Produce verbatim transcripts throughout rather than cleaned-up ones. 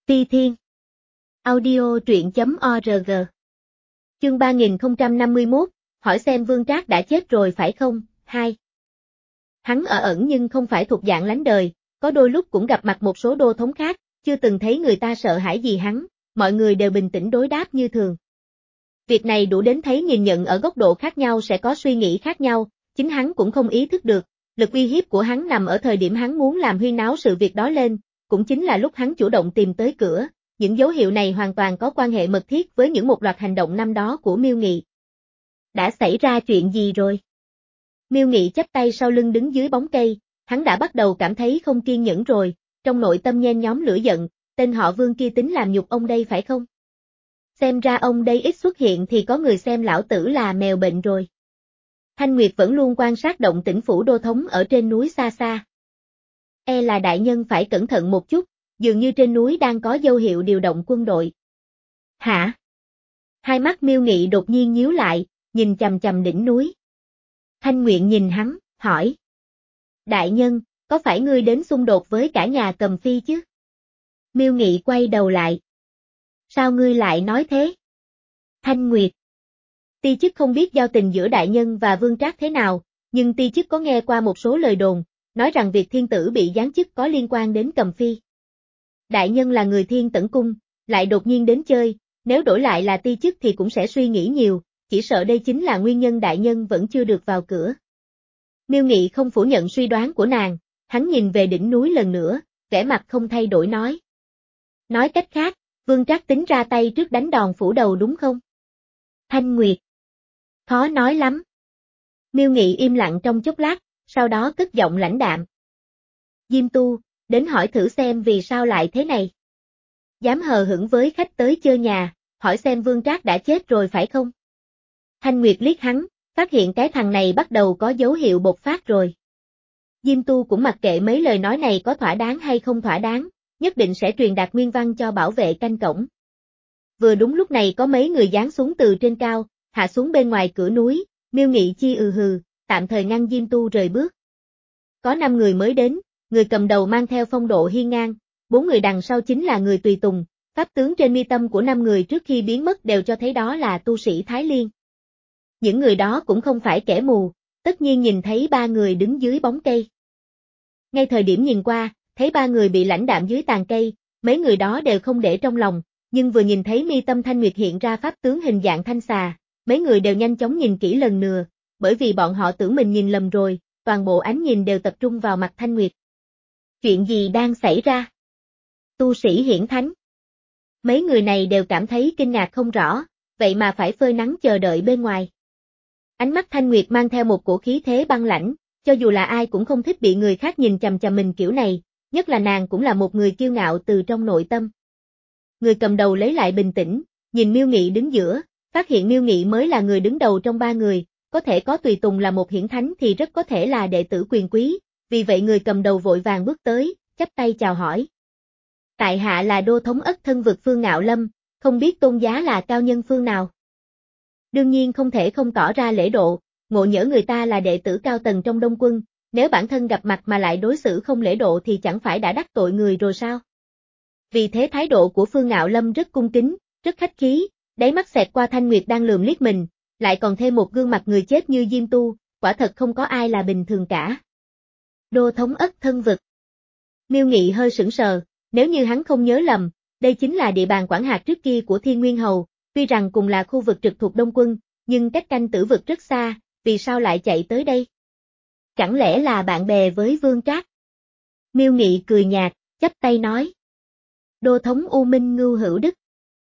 Ti Thiên. Audio truyện chấm org. Chương ba nghìn không trăm năm mươi mốt, hỏi xem Vương Trác đã chết rồi phải không? hai. Hắn ở ẩn nhưng không phải thuộc dạng lánh đời, có đôi lúc cũng gặp mặt một số đô thống khác, chưa từng thấy người ta sợ hãi gì hắn, mọi người đều bình tĩnh đối đáp như thường. Việc này đủ đến thấy nhìn nhận ở góc độ khác nhau sẽ có suy nghĩ khác nhau, chính hắn cũng không ý thức được, lực uy hiếp của hắn nằm ở thời điểm hắn muốn làm huyên náo sự việc đó lên, cũng chính là lúc hắn chủ động tìm tới cửa. Những dấu hiệu này hoàn toàn có quan hệ mật thiết với những một loạt hành động năm đó của Miêu Nghị. Đã xảy ra chuyện gì rồi? Miêu Nghị chắp tay sau lưng đứng dưới bóng cây, hắn đã bắt đầu cảm thấy không kiên nhẫn rồi, trong nội tâm nhen nhóm lửa giận, tên họ Vương kia tính làm nhục ông đây phải không? Xem ra ông đây ít xuất hiện thì có người xem lão tử là mèo bệnh rồi. Thanh Nguyệt vẫn luôn quan sát động tĩnh phủ đô thống ở trên núi xa xa. E là đại nhân phải cẩn thận một chút. Dường như trên núi đang có dấu hiệu điều động quân đội. Hả? Hai mắt Miêu Nghị đột nhiên nhíu lại, nhìn chằm chằm đỉnh núi. Thanh Nguyện nhìn hắn, hỏi. Đại nhân, có phải ngươi đến xung đột với cả nhà Cầm Phi chứ? Miêu Nghị quay đầu lại. Sao ngươi lại nói thế? Thanh Nguyệt. Ti chức không biết giao tình giữa đại nhân và Vương Trác thế nào, nhưng ti chức có nghe qua một số lời đồn, nói rằng việc thiên tử bị giáng chức có liên quan đến Cầm Phi. Đại nhân là người Thiên Tẩn Cung, lại đột nhiên đến chơi, nếu đổi lại là ti chức thì cũng sẽ suy nghĩ nhiều, chỉ sợ đây chính là nguyên nhân đại nhân vẫn chưa được vào cửa. Miêu Nghị không phủ nhận suy đoán của nàng, hắn nhìn về đỉnh núi lần nữa, vẻ mặt không thay đổi nói. Nói cách khác, Vương Trác tính ra tay trước đánh đòn phủ đầu đúng không? Thanh Nguyệt. Khó nói lắm. Miêu Nghị im lặng trong chốc lát, sau đó cất giọng lãnh đạm. Diêm Tu, đến hỏi thử xem vì sao lại thế này. Dám hờ hững với khách tới chơi nhà, hỏi xem Vương Trác đã chết rồi phải không? Thanh Nguyệt liếc hắn, phát hiện cái thằng này bắt đầu có dấu hiệu bộc phát rồi. Diêm Tu cũng mặc kệ mấy lời nói này có thỏa đáng hay không thỏa đáng, nhất định sẽ truyền đạt nguyên văn cho bảo vệ canh cổng. Vừa đúng lúc này có mấy người giáng xuống từ trên cao, hạ xuống bên ngoài cửa núi, Miêu Nghị chi ừ hừ, tạm thời ngăn Diêm Tu rời bước. Có năm người mới đến. Người cầm đầu mang theo phong độ hiên ngang, bốn người đằng sau chính là người tùy tùng, pháp tướng trên mi tâm của năm người trước khi biến mất đều cho thấy đó là tu sĩ Thái Liên. Những người đó cũng không phải kẻ mù, tất nhiên nhìn thấy ba người đứng dưới bóng cây. Ngay thời điểm nhìn qua, thấy ba người bị lãnh đạm dưới tàn cây, mấy người đó đều không để trong lòng, nhưng vừa nhìn thấy mi tâm Thanh Nguyệt hiện ra pháp tướng hình dạng thanh xà, mấy người đều nhanh chóng nhìn kỹ lần nữa, bởi vì bọn họ tưởng mình nhìn lầm rồi, toàn bộ ánh nhìn đều tập trung vào mặt Thanh Nguyệt. Chuyện gì đang xảy ra? Tu sĩ hiển thánh. Mấy người này đều cảm thấy kinh ngạc không rõ, vậy mà phải phơi nắng chờ đợi bên ngoài. Ánh mắt Thanh Nguyệt mang theo một cổ khí thế băng lãnh, cho dù là ai cũng không thích bị người khác nhìn chằm chằm mình kiểu này, nhất là nàng cũng là một người kiêu ngạo từ trong nội tâm. Người cầm đầu lấy lại bình tĩnh, nhìn Miêu Nghị đứng giữa, phát hiện Miêu Nghị mới là người đứng đầu trong ba người, có thể có tùy tùng là một hiển thánh thì rất có thể là đệ tử quyền quý. Vì vậy người cầm đầu vội vàng bước tới, chắp tay chào hỏi. Tại hạ là đô thống ất thân vực Phương Ngạo Lâm, không biết tôn giá là cao nhân phương nào. Đương nhiên không thể không tỏ ra lễ độ, ngộ nhỡ người ta là đệ tử cao tầng trong Đông Quân, nếu bản thân gặp mặt mà lại đối xử không lễ độ thì chẳng phải đã đắc tội người rồi sao? Vì thế thái độ của Phương Ngạo Lâm rất cung kính, rất khách khí, đáy mắt xẹt qua Thanh Nguyệt đang lườm liếc mình, lại còn thêm một gương mặt người chết như Diêm Tu, quả thật không có ai là bình thường cả. Đô thống ất thân vực. Miêu Nghị hơi sững sờ, nếu như hắn không nhớ lầm, đây chính là địa bàn quản hạt trước kia của Thiên Nguyên Hầu, tuy rằng cùng là khu vực trực thuộc Đông Quân, nhưng cách canh tử vực rất xa, vì sao lại chạy tới đây? Chẳng lẽ là bạn bè với Vương Trác? Miêu Nghị cười nhạt, chắp tay nói. Đô thống U Minh Ngưu Hữu Đức.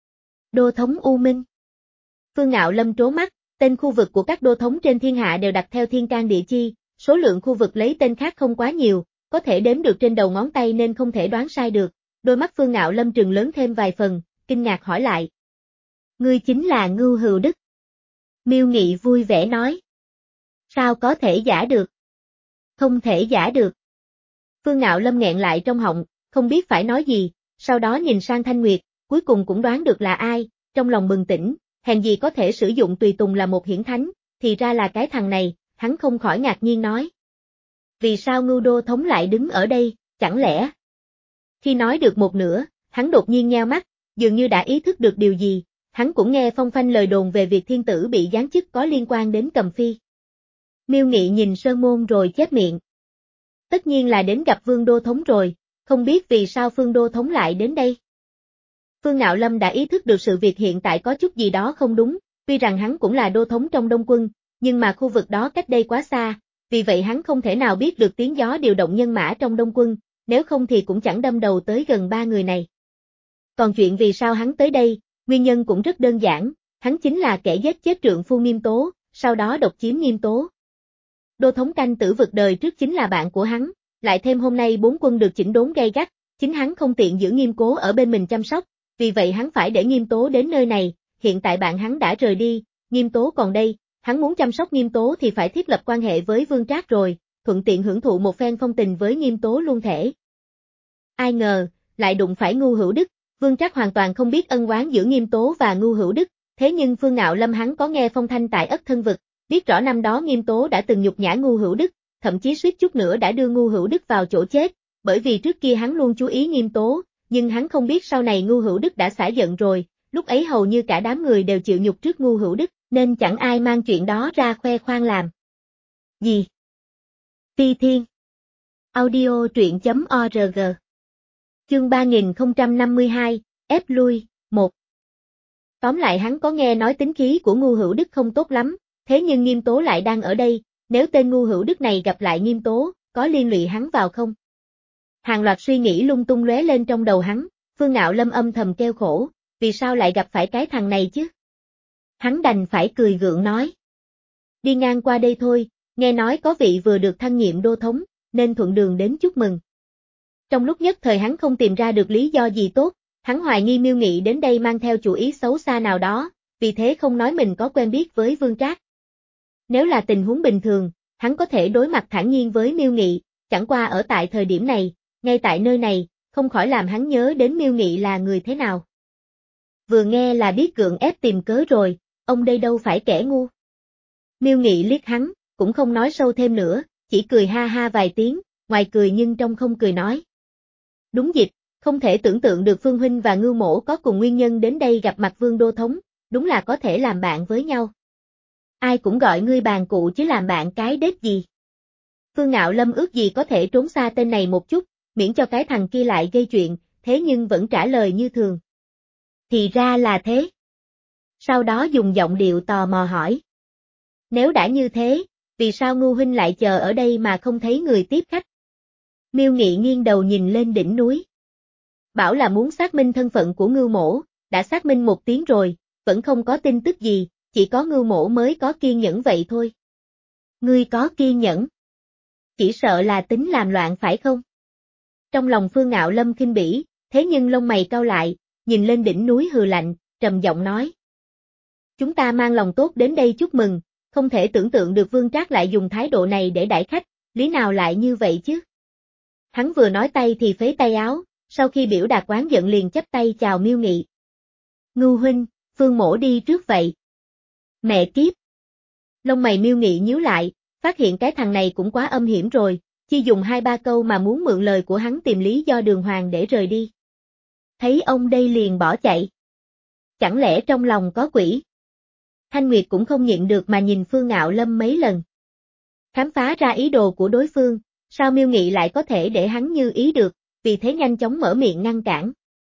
Đô thống U Minh. Phương Ngạo Lâm trố mắt, tên khu vực của các đô thống trên thiên hạ đều đặt theo thiên can địa chi. Số lượng khu vực lấy tên khác không quá nhiều, có thể đếm được trên đầu ngón tay nên không thể đoán sai được. Đôi mắt Phương Ngạo Lâm trừng lớn thêm vài phần, kinh ngạc hỏi lại. Ngươi chính là Ngưu Hữu Đức. Miêu Nghị vui vẻ nói. Sao có thể giả được? Không thể giả được. Phương Ngạo Lâm nghẹn lại trong họng, không biết phải nói gì, sau đó nhìn sang Thanh Nguyệt, cuối cùng cũng đoán được là ai, trong lòng bừng tỉnh, hèn gì có thể sử dụng tùy tùng là một hiển thánh, thì ra là cái thằng này. Hắn không khỏi ngạc nhiên nói. Vì sao Ngưu đô thống lại đứng ở đây, chẳng lẽ? Khi nói được một nửa, hắn đột nhiên nheo mắt, dường như đã ý thức được điều gì, hắn cũng nghe phong phanh lời đồn về việc thiên tử bị giáng chức có liên quan đến Cầm Phi. Miêu Nghị nhìn Sơn Môn rồi chép miệng. Tất nhiên là đến gặp Vương Đô Thống rồi, không biết vì sao Phương Đô Thống lại đến đây. Phương Ngạo Lâm đã ý thức được sự việc hiện tại có chút gì đó không đúng, tuy rằng hắn cũng là đô thống trong Đông quân, nhưng mà khu vực đó cách đây quá xa, vì vậy hắn không thể nào biết được tiếng gió điều động nhân mã trong Đông quân, nếu không thì cũng chẳng đâm đầu tới gần ba người này. Còn chuyện vì sao hắn tới đây, nguyên nhân cũng rất đơn giản, hắn chính là kẻ giết chết trượng phu Nghiêm Tố, sau đó độc chiếm Nghiêm Tố. Đô thống canh tử vực đời trước chính là bạn của hắn, lại thêm hôm nay bốn quân được chỉnh đốn gay gắt, chính hắn không tiện giữ Nghiêm Cố ở bên mình chăm sóc, vì vậy hắn phải để Nghiêm Tố đến nơi này, hiện tại bạn hắn đã rời đi, Nghiêm Tố còn đây, hắn muốn chăm sóc Nghiêm Tố thì phải thiết lập quan hệ với Vương Trác rồi, thuận tiện hưởng thụ một phen phong tình với Nghiêm Tố luôn thể. Ai ngờ, lại đụng phải Ngu Hữu Đức, Vương Trác hoàn toàn không biết ân oán giữa Nghiêm Tố và Ngu Hữu Đức, thế nhưng Phương Ngạo Lâm hắn có nghe phong thanh tại Ất Thân Vực, biết rõ năm đó Nghiêm Tố đã từng nhục nhã Ngu Hữu Đức, thậm chí suýt chút nữa đã đưa Ngu Hữu Đức vào chỗ chết, bởi vì trước kia hắn luôn chú ý Nghiêm Tố, nhưng hắn không biết sau này Ngu Hữu Đức đã xả giận rồi, lúc ấy hầu như cả đám người đều chịu nhục trước Ngu Hữu Đức, nên chẳng ai mang chuyện đó ra khoe khoang làm. Gì? Phi Thiên Audio truyện chấm org Chương ba nghìn không trăm năm mươi hai, ép lui, một. Tóm lại hắn có nghe nói tính khí của Ngu Hữu Đức không tốt lắm, thế nhưng Nghiêm Tố lại đang ở đây, nếu tên Ngu Hữu Đức này gặp lại Nghiêm Tố, có liên lụy hắn vào không? Hàng loạt suy nghĩ lung tung lóe lên trong đầu hắn, Phương Ngạo Lâm âm thầm kêu khổ, vì sao lại gặp phải cái thằng này chứ? Hắn đành phải cười gượng nói. Đi ngang qua đây thôi, nghe nói có vị vừa được thăng nhiệm đô thống, nên thuận đường đến chúc mừng. Trong lúc nhất thời hắn không tìm ra được lý do gì tốt, hắn hoài nghi Miêu Nghị đến đây mang theo chủ ý xấu xa nào đó, vì thế không nói mình có quen biết với Vương Trác. Nếu là tình huống bình thường, hắn có thể đối mặt thản nhiên với Miêu Nghị, chẳng qua ở tại thời điểm này, ngay tại nơi này, không khỏi làm hắn nhớ đến Miêu Nghị là người thế nào. Vừa nghe là biết gượng ép tìm cớ rồi, ông đây đâu phải kẻ ngu. Miêu Nghị liếc hắn, cũng không nói sâu thêm nữa, chỉ cười ha ha vài tiếng, ngoài cười nhưng trong không cười nói. Đúng dịp, không thể tưởng tượng được Phương Huynh và Ngưu Mỗ có cùng nguyên nhân đến đây gặp mặt Vương Đô Thống, đúng là có thể làm bạn với nhau. Ai cũng gọi ngươi bàn cụ chứ làm bạn cái đết gì. Phương Ngạo Lâm ước gì có thể trốn xa tên này một chút, miễn cho cái thằng kia lại gây chuyện, thế nhưng vẫn trả lời như thường. Thì ra là thế. Sau đó dùng giọng điệu tò mò hỏi. Nếu đã như thế, vì sao Ngưu Huynh lại chờ ở đây mà không thấy người tiếp khách? Miêu Nghị nghiêng đầu nhìn lên đỉnh núi. Bảo là muốn xác minh thân phận của Ngưu Mỗ, đã xác minh một tiếng rồi, vẫn không có tin tức gì, chỉ có Ngưu Mỗ mới có kiên nhẫn vậy thôi. Ngươi có kiên nhẫn? Chỉ sợ là tính làm loạn phải không? Trong lòng Phương Ngạo Lâm khinh bỉ, thế nhưng lông mày cau lại, nhìn lên đỉnh núi hừ lạnh, trầm giọng nói. Chúng ta mang lòng tốt đến đây chúc mừng, không thể tưởng tượng được Vương Trác lại dùng thái độ này để đãi khách, lý nào lại như vậy chứ? Hắn vừa nói tay thì phế tay áo, sau khi biểu đạt oán giận liền chắp tay chào Miêu Nghị. Ngưu Huynh, Phương Mỗ đi trước vậy. Mẹ kiếp! Lông mày Miêu Nghị nhíu lại, phát hiện cái thằng này cũng quá âm hiểm rồi, chỉ dùng hai ba câu mà muốn mượn lời của hắn tìm lý do đường hoàng để rời đi. Thấy ông đây liền bỏ chạy. Chẳng lẽ trong lòng có quỷ? Thanh Nguyệt cũng không nhịn được mà nhìn Phương Ngạo Lâm mấy lần. Khám phá ra ý đồ của đối phương, sao Miêu Nghị lại có thể để hắn như ý được, vì thế nhanh chóng mở miệng ngăn cản.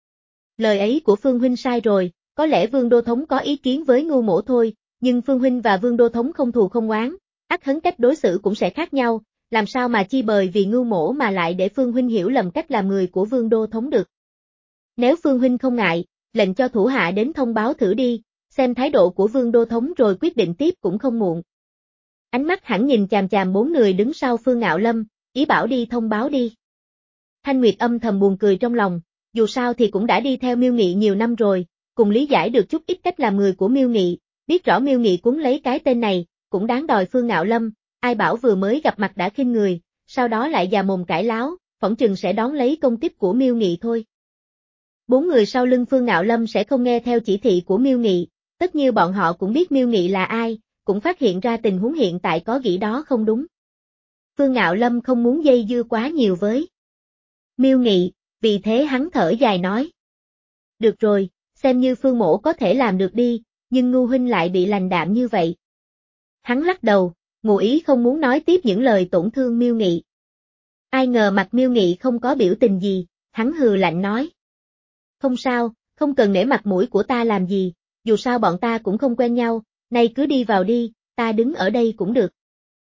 Lời ấy của Phương Huynh sai rồi, có lẽ Vương Đô Thống có ý kiến với Ngưu Mỗ thôi, nhưng Phương Huynh và Vương Đô Thống không thù không oán, ắt hẳn cách đối xử cũng sẽ khác nhau, làm sao mà chi bởi vì Ngưu Mỗ mà lại để Phương Huynh hiểu lầm cách làm người của Vương Đô Thống được. Nếu Phương Huynh không ngại, lệnh cho thủ hạ đến thông báo thử đi, xem thái độ của Vương Đô Thống rồi quyết định tiếp cũng không muộn. Ánh mắt hẳn nhìn chàm chàm bốn người đứng sau Phương Ngạo Lâm, ý bảo đi thông báo đi. Thanh Nguyệt âm thầm buồn cười trong lòng, dù sao thì cũng đã đi theo Miêu Nghị nhiều năm rồi, cùng lý giải được chút ít cách làm người của Miêu Nghị, biết rõ Miêu Nghị cuốn lấy cái tên này, cũng đáng đòi Phương Ngạo Lâm, ai bảo vừa mới gặp mặt đã khinh người, sau đó lại già mồm cãi láo, phỏng chừng sẽ đón lấy công tiếp của Miêu Nghị thôi. Bốn người sau lưng Phương Ngạo Lâm sẽ không nghe theo chỉ thị của Miêu Nghị, tất nhiên bọn họ cũng biết Miêu Nghị là ai, cũng phát hiện ra tình huống hiện tại có gì đó không đúng. Phương Ngạo Lâm không muốn dây dưa quá nhiều với Miêu Nghị, vì thế hắn thở dài nói. Được rồi, xem như Phương mỗ có thể làm được đi, nhưng Ngưu huynh lại bị lành đạm như vậy. Hắn lắc đầu, ngụ ý không muốn nói tiếp những lời tổn thương Miêu Nghị. Ai ngờ mặt Miêu Nghị không có biểu tình gì, hắn hừ lạnh nói. Không sao, không cần nể mặt mũi của ta làm gì, dù sao bọn ta cũng không quen nhau, nay cứ đi vào đi, ta đứng ở đây cũng được.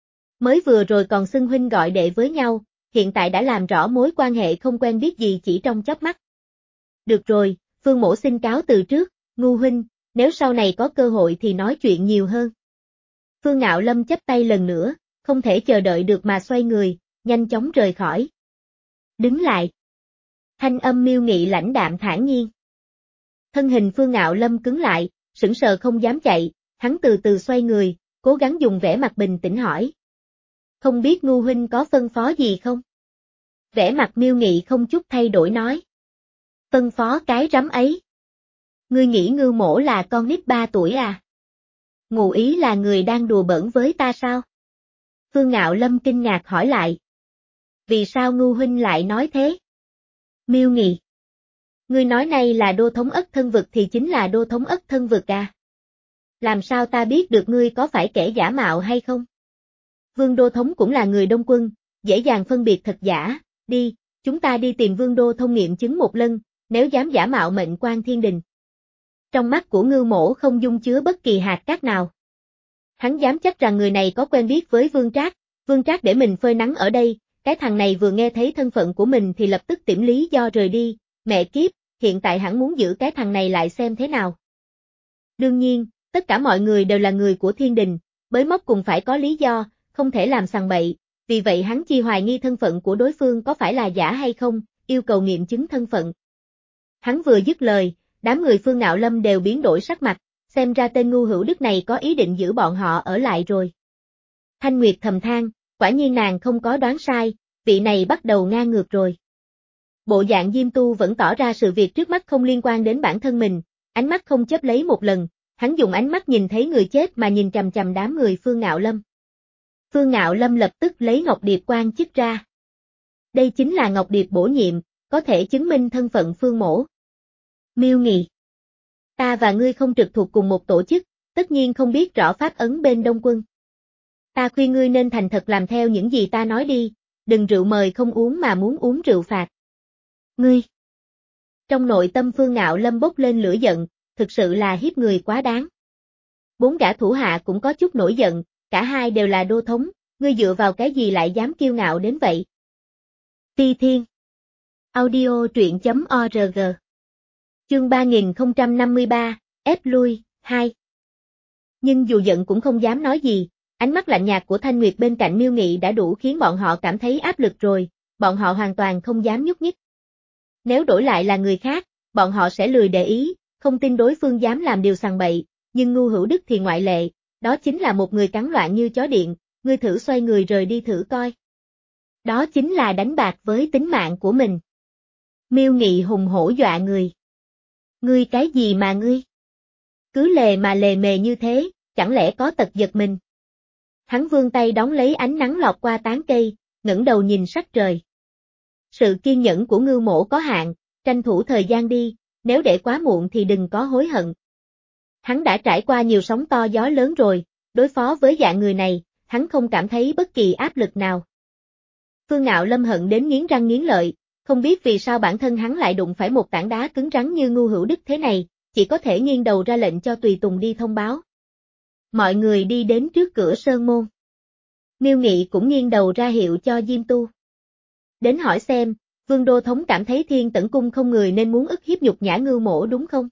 Mới vừa rồi còn xưng huynh gọi đệ với nhau, hiện tại đã làm rõ mối quan hệ không quen biết gì chỉ trong chớp mắt. Được rồi, Phương mỗ xin cáo từ trước, Ngưu huynh, nếu sau này có cơ hội thì nói chuyện nhiều hơn. Phương Ngạo Lâm chắp tay lần nữa, không thể chờ đợi được mà xoay người, nhanh chóng rời khỏi. Đứng lại. Thanh âm Miêu Nghị lãnh đạm thản nhiên. Thân hình Phương Ngạo Lâm cứng lại, sững sờ không dám chạy, hắn từ từ xoay người, cố gắng dùng vẻ mặt bình tĩnh hỏi. Không biết Ngưu huynh có phân phó gì không? Vẻ mặt Miêu Nghị không chút thay đổi nói. Phân phó cái rắm ấy. Ngươi nghĩ Ngưu mỗ là con nít ba tuổi à? Ngụ ý là người đang đùa bỡn với ta sao? Phương Ngạo Lâm kinh ngạc hỏi lại. Vì sao Ngưu huynh lại nói thế? Miêu Nghị. Ngươi nói này là đô thống ất thân vực thì chính là đô thống ất thân vực à? Làm sao ta biết được ngươi có phải kẻ giả mạo hay không? Vương đô thống cũng là người Đông Quân, dễ dàng phân biệt thật giả, đi, chúng ta đi tìm Vương đô thông nghiệm chứng một lần, nếu dám giả mạo mệnh quan thiên đình. Trong mắt của Ngưu mỗ không dung chứa bất kỳ hạt cát nào. Hắn dám chắc rằng người này có quen biết với Vương Trác, Vương Trác để mình phơi nắng ở đây, cái thằng này vừa nghe thấy thân phận của mình thì lập tức tìm lý do rời đi, mẹ kiếp, hiện tại hắn muốn giữ cái thằng này lại xem thế nào. Đương nhiên, tất cả mọi người đều là người của thiên đình, bới móc cùng phải có lý do, không thể làm sằng bậy, vì vậy hắn chi hoài nghi thân phận của đối phương có phải là giả hay không, yêu cầu nghiệm chứng thân phận. Hắn vừa dứt lời, đám người Phương Ngạo Lâm đều biến đổi sắc mặt, xem ra tên ngu hữu đức này có ý định giữ bọn họ ở lại rồi. Thanh Nguyệt thầm than, quả nhiên nàng không có đoán sai, vị này bắt đầu ngang ngược rồi. Bộ dạng Diêm Tu vẫn tỏ ra sự việc trước mắt không liên quan đến bản thân mình, ánh mắt không chớp lấy một lần, hắn dùng ánh mắt nhìn thấy người chết mà nhìn chằm chằm đám người Phương Ngạo Lâm. Phương Ngạo Lâm lập tức lấy Ngọc Điệp quan chức ra. Đây chính là Ngọc Điệp bổ nhiệm, có thể chứng minh thân phận Phương mỗ. Miêu Nghị. Ta và ngươi không trực thuộc cùng một tổ chức, tất nhiên không biết rõ pháp ấn bên Đông Quân. Ta khuyên ngươi nên thành thật làm theo những gì ta nói đi, đừng rượu mời không uống mà muốn uống rượu phạt. Ngươi. Trong nội tâm Phương Ngạo Lâm bốc lên lửa giận, thực sự là hiếp người quá đáng. Bốn gã thủ hạ cũng có chút nổi giận, cả hai đều là đô thống, ngươi dựa vào cái gì lại dám kiêu ngạo đến vậy? Ti Thiên. Audio truyện chấm org. Chương ba nghìn không trăm năm mươi ba, ép lui, hai. Nhưng dù giận cũng không dám nói gì, ánh mắt lạnh nhạt của Thanh Nguyệt bên cạnh Miêu Nghị đã đủ khiến bọn họ cảm thấy áp lực rồi, bọn họ hoàn toàn không dám nhúc nhích. Nếu đổi lại là người khác, bọn họ sẽ lười để ý, không tin đối phương dám làm điều sằng bậy, nhưng Ngu Hữu Đức thì ngoại lệ, đó chính là một người cắn loạn như chó điện, ngươi thử xoay người rời đi thử coi. Đó chính là đánh bạc với tính mạng của mình. Miêu Nghị hùng hổ dọa người. Ngươi cái gì mà ngươi? Cứ lề mà lề mề như thế, chẳng lẽ có tật giật mình? Hắn vươn tay đón lấy ánh nắng lọt qua tán cây, ngẩng đầu nhìn sắc trời. Sự kiên nhẫn của Ngưu mỗ có hạn, tranh thủ thời gian đi, nếu để quá muộn thì đừng có hối hận. Hắn đã trải qua nhiều sóng to gió lớn rồi, đối phó với dạng người này, hắn không cảm thấy bất kỳ áp lực nào. Phương Ngạo Lâm hận đến nghiến răng nghiến lợi, không biết vì sao bản thân hắn lại đụng phải một tảng đá cứng rắn như Ngu Hữu Đức thế này, chỉ có thể nghiêng đầu ra lệnh cho tùy tùng đi thông báo. Mọi người đi đến trước cửa sơn môn. Miêu Nghị cũng nghiêng đầu ra hiệu cho Diêm Tu. Đến hỏi xem, Vương Đô Thống cảm thấy Thiên Tẩn Cung không người nên muốn ức hiếp nhục nhã Ngưu mỗ đúng không?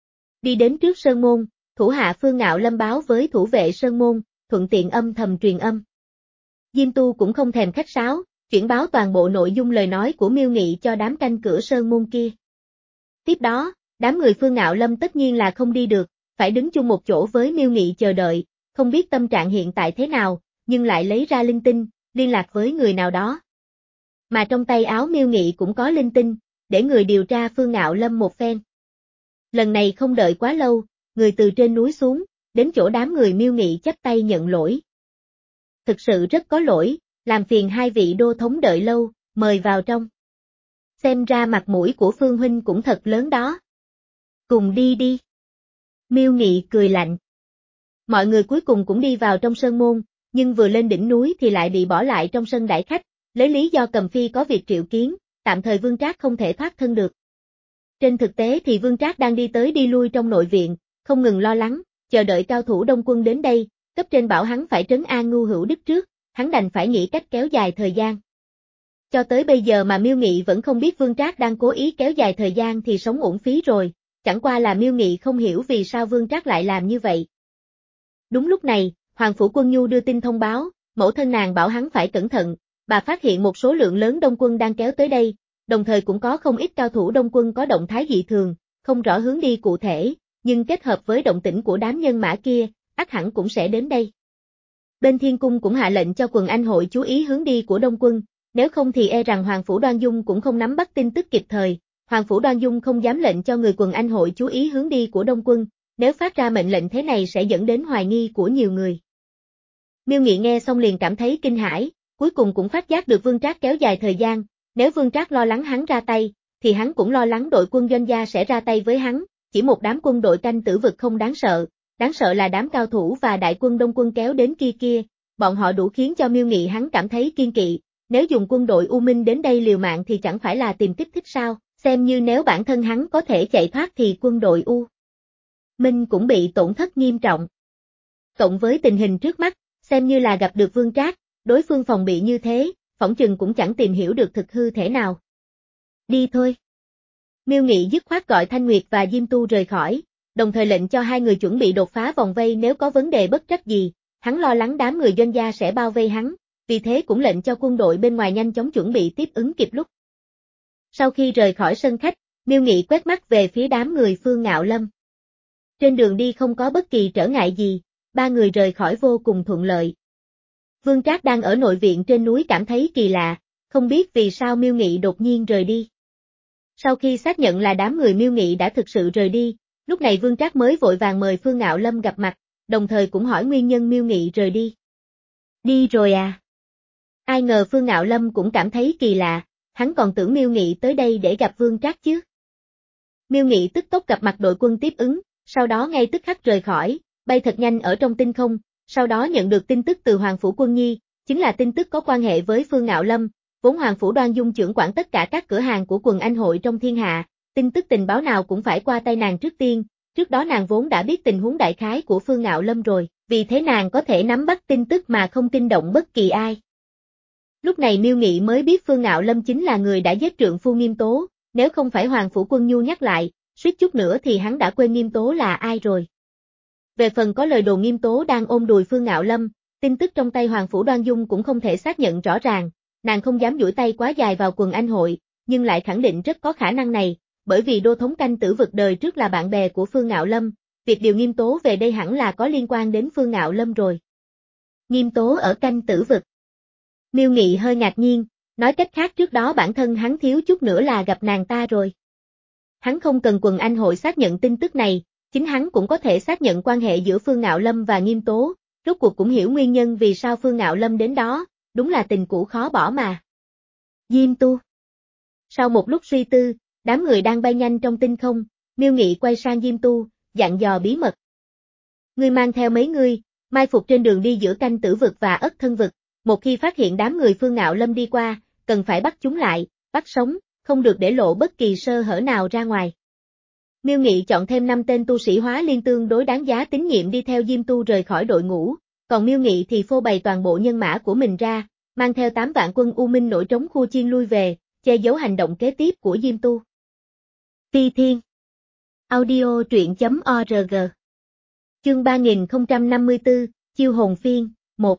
Đi đến trước sơn môn, thủ hạ Phương Ngạo Lâm báo với thủ vệ sơn môn, thuận tiện âm thầm truyền âm. Diêm Tu cũng không thèm khách sáo, chuyển báo toàn bộ nội dung lời nói của Miêu Nghị cho đám canh cửa sơn môn kia. Tiếp đó, đám người Phương Ngạo Lâm tất nhiên là không đi được, phải đứng chung một chỗ với Miêu Nghị chờ đợi, không biết tâm trạng hiện tại thế nào, nhưng lại lấy ra linh tinh, liên lạc với người nào đó. Mà trong tay áo Miêu Nghị cũng có linh tinh, để người điều tra Phương Ngạo Lâm một phen. Lần này không đợi quá lâu, người từ trên núi xuống, đến chỗ đám người Miêu Nghị chắp tay nhận lỗi. Thực sự rất có lỗi, làm phiền hai vị đô thống đợi lâu, mời vào trong. Xem ra mặt mũi của Phương huynh cũng thật lớn đó. Cùng đi đi. Miêu Nghị cười lạnh. Mọi người cuối cùng cũng đi vào trong sơn môn, nhưng vừa lên đỉnh núi thì lại bị bỏ lại trong sân đãi khách, lấy lý do Cầm Phi có việc triệu kiến, tạm thời Vương Trác không thể thoát thân được. Trên thực tế thì Vương Trác đang đi tới đi lui trong nội viện, không ngừng lo lắng, chờ đợi cao thủ Đông Quân đến đây, cấp trên bảo hắn phải trấn an Ngưu Hữu Đức trước, hắn đành phải nghĩ cách kéo dài thời gian. Cho tới bây giờ mà Miêu Nghị vẫn không biết Vương Trác đang cố ý kéo dài thời gian thì sống uổng phí rồi, chẳng qua là Miêu Nghị không hiểu vì sao Vương Trác lại làm như vậy. Đúng lúc này, Hoàng Phủ Quân Nhu đưa tin thông báo, mẫu thân nàng bảo hắn phải cẩn thận, bà phát hiện một số lượng lớn Đông Quân đang kéo tới đây, đồng thời cũng có không ít cao thủ Đông Quân có động thái dị thường, không rõ hướng đi cụ thể, nhưng kết hợp với động tĩnh của đám nhân mã kia, ắt hẳn cũng sẽ đến đây. Bên Thiên Cung cũng hạ lệnh cho quần anh hội chú ý hướng đi của Đông Quân, nếu không thì e rằng Hoàng Phủ Đoan Dung cũng không nắm bắt tin tức kịp thời, Hoàng Phủ Đoan Dung không dám lệnh cho người quần anh hội chú ý hướng đi của Đông Quân, nếu phát ra mệnh lệnh thế này sẽ dẫn đến hoài nghi của nhiều người. Miêu Nghị nghe xong liền cảm thấy kinh hãi, cuối cùng cũng phát giác được Vương Trác kéo dài thời gian, nếu Vương Trác lo lắng hắn ra tay, thì hắn cũng lo lắng đội quân Doanh Gia sẽ ra tay với hắn, chỉ một đám quân đội canh tử vực không đáng sợ, đáng sợ là đám cao thủ và đại quân Đông Quân kéo đến kia kia, bọn họ đủ khiến cho Miêu Nghị hắn cảm thấy kiên kỵ, nếu dùng quân đội U Minh đến đây liều mạng thì chẳng phải là tìm kích thích sao, xem như nếu bản thân hắn có thể chạy thoát thì quân đội U Minh cũng bị tổn thất nghiêm trọng. Cộng với tình hình trước mắt, xem như là gặp được Vương Trác, đối phương phòng bị như thế, phỏng chừng cũng chẳng tìm hiểu được thực hư thể nào. Đi thôi. Miêu Nghị dứt khoát gọi Thanh Nguyệt và Diêm Tu rời khỏi, đồng thời lệnh cho hai người chuẩn bị đột phá vòng vây nếu có vấn đề bất trắc gì, hắn lo lắng đám người Doanh Gia sẽ bao vây hắn, vì thế cũng lệnh cho quân đội bên ngoài nhanh chóng chuẩn bị tiếp ứng kịp lúc. Sau khi rời khỏi sân khách, Miêu Nghị quét mắt về phía đám người Phương Ngạo Lâm. Trên đường đi không có bất kỳ trở ngại gì, ba người rời khỏi vô cùng thuận lợi. Vương Trác đang ở nội viện trên núi cảm thấy kỳ lạ, không biết vì sao Miêu Nghị đột nhiên rời đi. Sau khi xác nhận là đám người Miêu Nghị đã thực sự rời đi, lúc này Vương Trác mới vội vàng mời Phương Ngạo Lâm gặp mặt, đồng thời cũng hỏi nguyên nhân Miêu Nghị rời đi. Đi rồi à? Ai ngờ Phương Ngạo Lâm cũng cảm thấy kỳ lạ, hắn còn tưởng Miêu Nghị tới đây để gặp Vương Trác chứ. Miêu Nghị tức tốc gặp mặt đội quân tiếp ứng, sau đó ngay tức khắc rời khỏi, bay thật nhanh ở trong tinh không, sau đó nhận được tin tức từ Hoàng Phủ Quân Nhi, chính là tin tức có quan hệ với Phương Ngạo Lâm, vốn Hoàng Phủ Đoan Dung trưởng quản tất cả các cửa hàng của quần anh hội trong thiên hạ, tin tức tình báo nào cũng phải qua tay nàng trước tiên, trước đó nàng vốn đã biết tình huống đại khái của Phương Ngạo Lâm rồi, vì thế nàng có thể nắm bắt tin tức mà không kinh động bất kỳ ai. Lúc này Miêu Nghị mới biết Phương Ngạo Lâm chính là người đã giết trượng phu Nghiêm Tố, nếu không phải Hoàng Phủ Quân Nhu nhắc lại, suýt chút nữa thì hắn đã quên Nghiêm Tố là ai rồi. Về phần có lời đồn Nghiêm Tố đang ôm đùi Phương Ngạo Lâm, tin tức trong tay Hoàng Phủ Đoan Dung cũng không thể xác nhận rõ ràng, nàng không dám duỗi tay quá dài vào quần anh hội, nhưng lại khẳng định rất có khả năng này, bởi vì đô thống canh tử vực đời trước là bạn bè của Phương Ngạo Lâm, việc điều Nghiêm Tố về đây hẳn là có liên quan đến Phương Ngạo Lâm rồi. Nghiêm Tố ở canh tử vực. Miêu Nghị hơi ngạc nhiên, nói cách khác trước đó bản thân hắn thiếu chút nữa là gặp nàng ta rồi. Hắn không cần quần anh hội xác nhận tin tức này, chính hắn cũng có thể xác nhận quan hệ giữa Phương Ngạo Lâm và Nghiêm Tố, rốt cuộc cũng hiểu nguyên nhân vì sao Phương Ngạo Lâm đến đó, đúng là tình cũ khó bỏ mà. Diêm Tu. Sau một lúc suy tư, đám người đang bay nhanh trong tinh không, Miêu Nghị quay sang Diêm Tu, dặn dò bí mật. Ngươi mang theo mấy người, mai phục trên đường đi giữa canh tử vực và ất thân vực, một khi phát hiện đám người Phương Ngạo Lâm đi qua, cần phải bắt chúng lại, bắt sống, không được để lộ bất kỳ sơ hở nào ra ngoài. Miêu Nghị chọn thêm năm tên tu sĩ hóa liên tương đối đáng giá tín nhiệm đi theo Diêm Tu rời khỏi đội ngũ, còn Miêu Nghị thì phô bày toàn bộ nhân mã của mình ra, mang theo tám vạn quân U Minh nổi trống khu chiên lui về, che giấu hành động kế tiếp của Diêm Tu. Phi Thiên. Audio truyện chấm org. Chương ba nghìn không trăm năm mươi tư, Chiêu Hồn Phiên, một.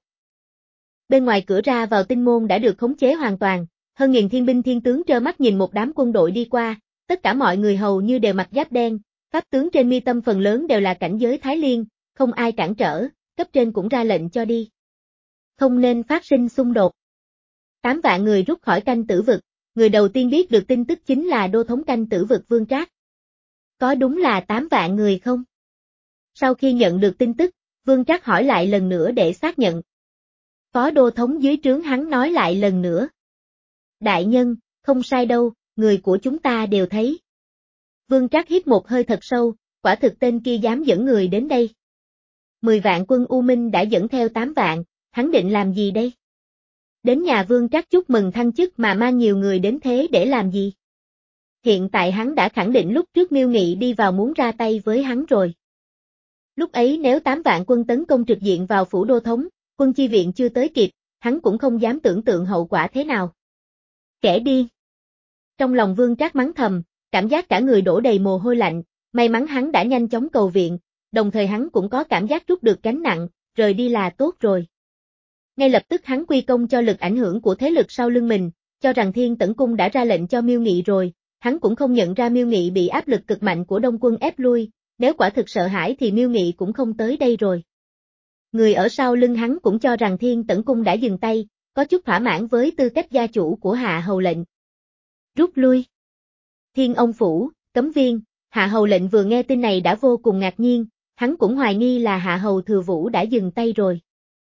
Bên ngoài cửa ra vào tinh môn đã được khống chế hoàn toàn, hơn nghìn thiên binh thiên tướng trơ mắt nhìn một đám quân đội đi qua, tất cả mọi người hầu như đều mặc giáp đen, pháp tướng trên mi tâm phần lớn đều là cảnh giới Thái Liên, không ai cản trở, cấp trên cũng ra lệnh cho đi. Không nên phát sinh xung đột. Tám vạn người rút khỏi canh tử vực, người đầu tiên biết được tin tức chính là đô thống canh tử vực Vương Trác. Có đúng là tám vạn người không? Sau khi nhận được tin tức, Vương Trác hỏi lại lần nữa để xác nhận. Phó đô thống dưới trướng hắn nói lại lần nữa. Đại nhân, không sai đâu, người của chúng ta đều thấy. Vương Trác hít một hơi thật sâu, quả thực tên kia dám dẫn người đến đây. Mười vạn quân U Minh đã dẫn theo tám vạn, hắn định làm gì đây? Đến nhà Vương Trác chúc mừng thăng chức mà mang nhiều người đến thế để làm gì? Hiện tại hắn đã khẳng định lúc trước Miêu Nghị đi vào muốn ra tay với hắn rồi. Lúc ấy nếu tám vạn quân tấn công trực diện vào phủ đô thống, quân chi viện chưa tới kịp, hắn cũng không dám tưởng tượng hậu quả thế nào. Kẻ điên. Trong lòng Vương Trác mắng thầm, cảm giác cả người đổ đầy mồ hôi lạnh, may mắn hắn đã nhanh chóng cầu viện, đồng thời hắn cũng có cảm giác rút được gánh nặng, rời đi là tốt rồi. Ngay lập tức hắn quy công cho lực ảnh hưởng của thế lực sau lưng mình, cho rằng Thiên Tẩn Cung đã ra lệnh cho Miêu Nghị rồi, hắn cũng không nhận ra Miêu Nghị bị áp lực cực mạnh của Đông quân ép lui, nếu quả thực sợ hãi thì Miêu Nghị cũng không tới đây rồi. Người ở sau lưng hắn cũng cho rằng Thiên Tẩn Cung đã dừng tay, có chút thỏa mãn với tư cách gia chủ của Hạ Hầu lệnh. Rút lui. Thiên Ông Phủ, Cấm Viên, Hạ Hầu lệnh vừa nghe tin này đã vô cùng ngạc nhiên, hắn cũng hoài nghi là Hạ Hầu Thừa Vũ đã dừng tay rồi.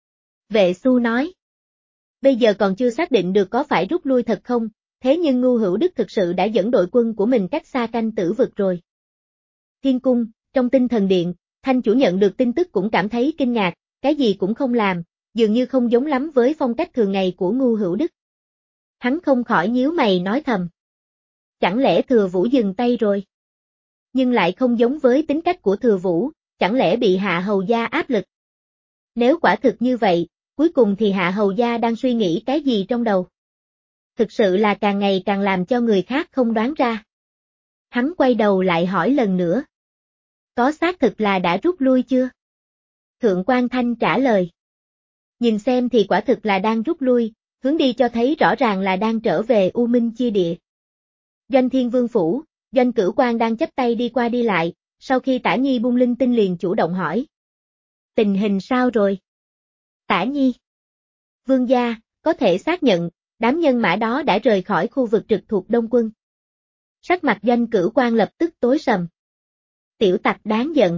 Vệ Xu nói. Bây giờ còn chưa xác định được có phải rút lui thật không, thế nhưng Ngưu Hữu Đức thực sự đã dẫn đội quân của mình cách xa canh tử vực rồi. Thiên Cung, trong Tinh Thần Điện, Thanh chủ nhận được tin tức cũng cảm thấy kinh ngạc, cái gì cũng không làm, dường như không giống lắm với phong cách thường ngày của Ngưu Hữu Đức. Hắn không khỏi nhíu mày nói thầm. Chẳng lẽ Thừa Vũ dừng tay rồi? Nhưng lại không giống với tính cách của Thừa Vũ, chẳng lẽ bị Hạ Hầu gia áp lực? Nếu quả thực như vậy, cuối cùng thì Hạ Hầu gia đang suy nghĩ cái gì trong đầu? Thực sự là càng ngày càng làm cho người khác không đoán ra. Hắn quay đầu lại hỏi lần nữa. Có xác thực là đã rút lui chưa? Thượng quan Thanh trả lời. Nhìn xem thì quả thực là đang rút lui, hướng đi cho thấy rõ ràng là đang trở về U Minh Chi Địa. Doanh Thiên Vương Phủ, Doanh Cửu Quan đang chắp tay đi qua đi lại, sau khi Tả Nhi bung linh tinh liền chủ động hỏi. Tình hình sao rồi? Tả Nhi. Vương gia, có thể xác nhận, đám nhân mã đó đã rời khỏi khu vực trực thuộc Đông quân. Sắc mặt Doanh Cửu Quan lập tức tối sầm. Tiểu tặc đáng giận.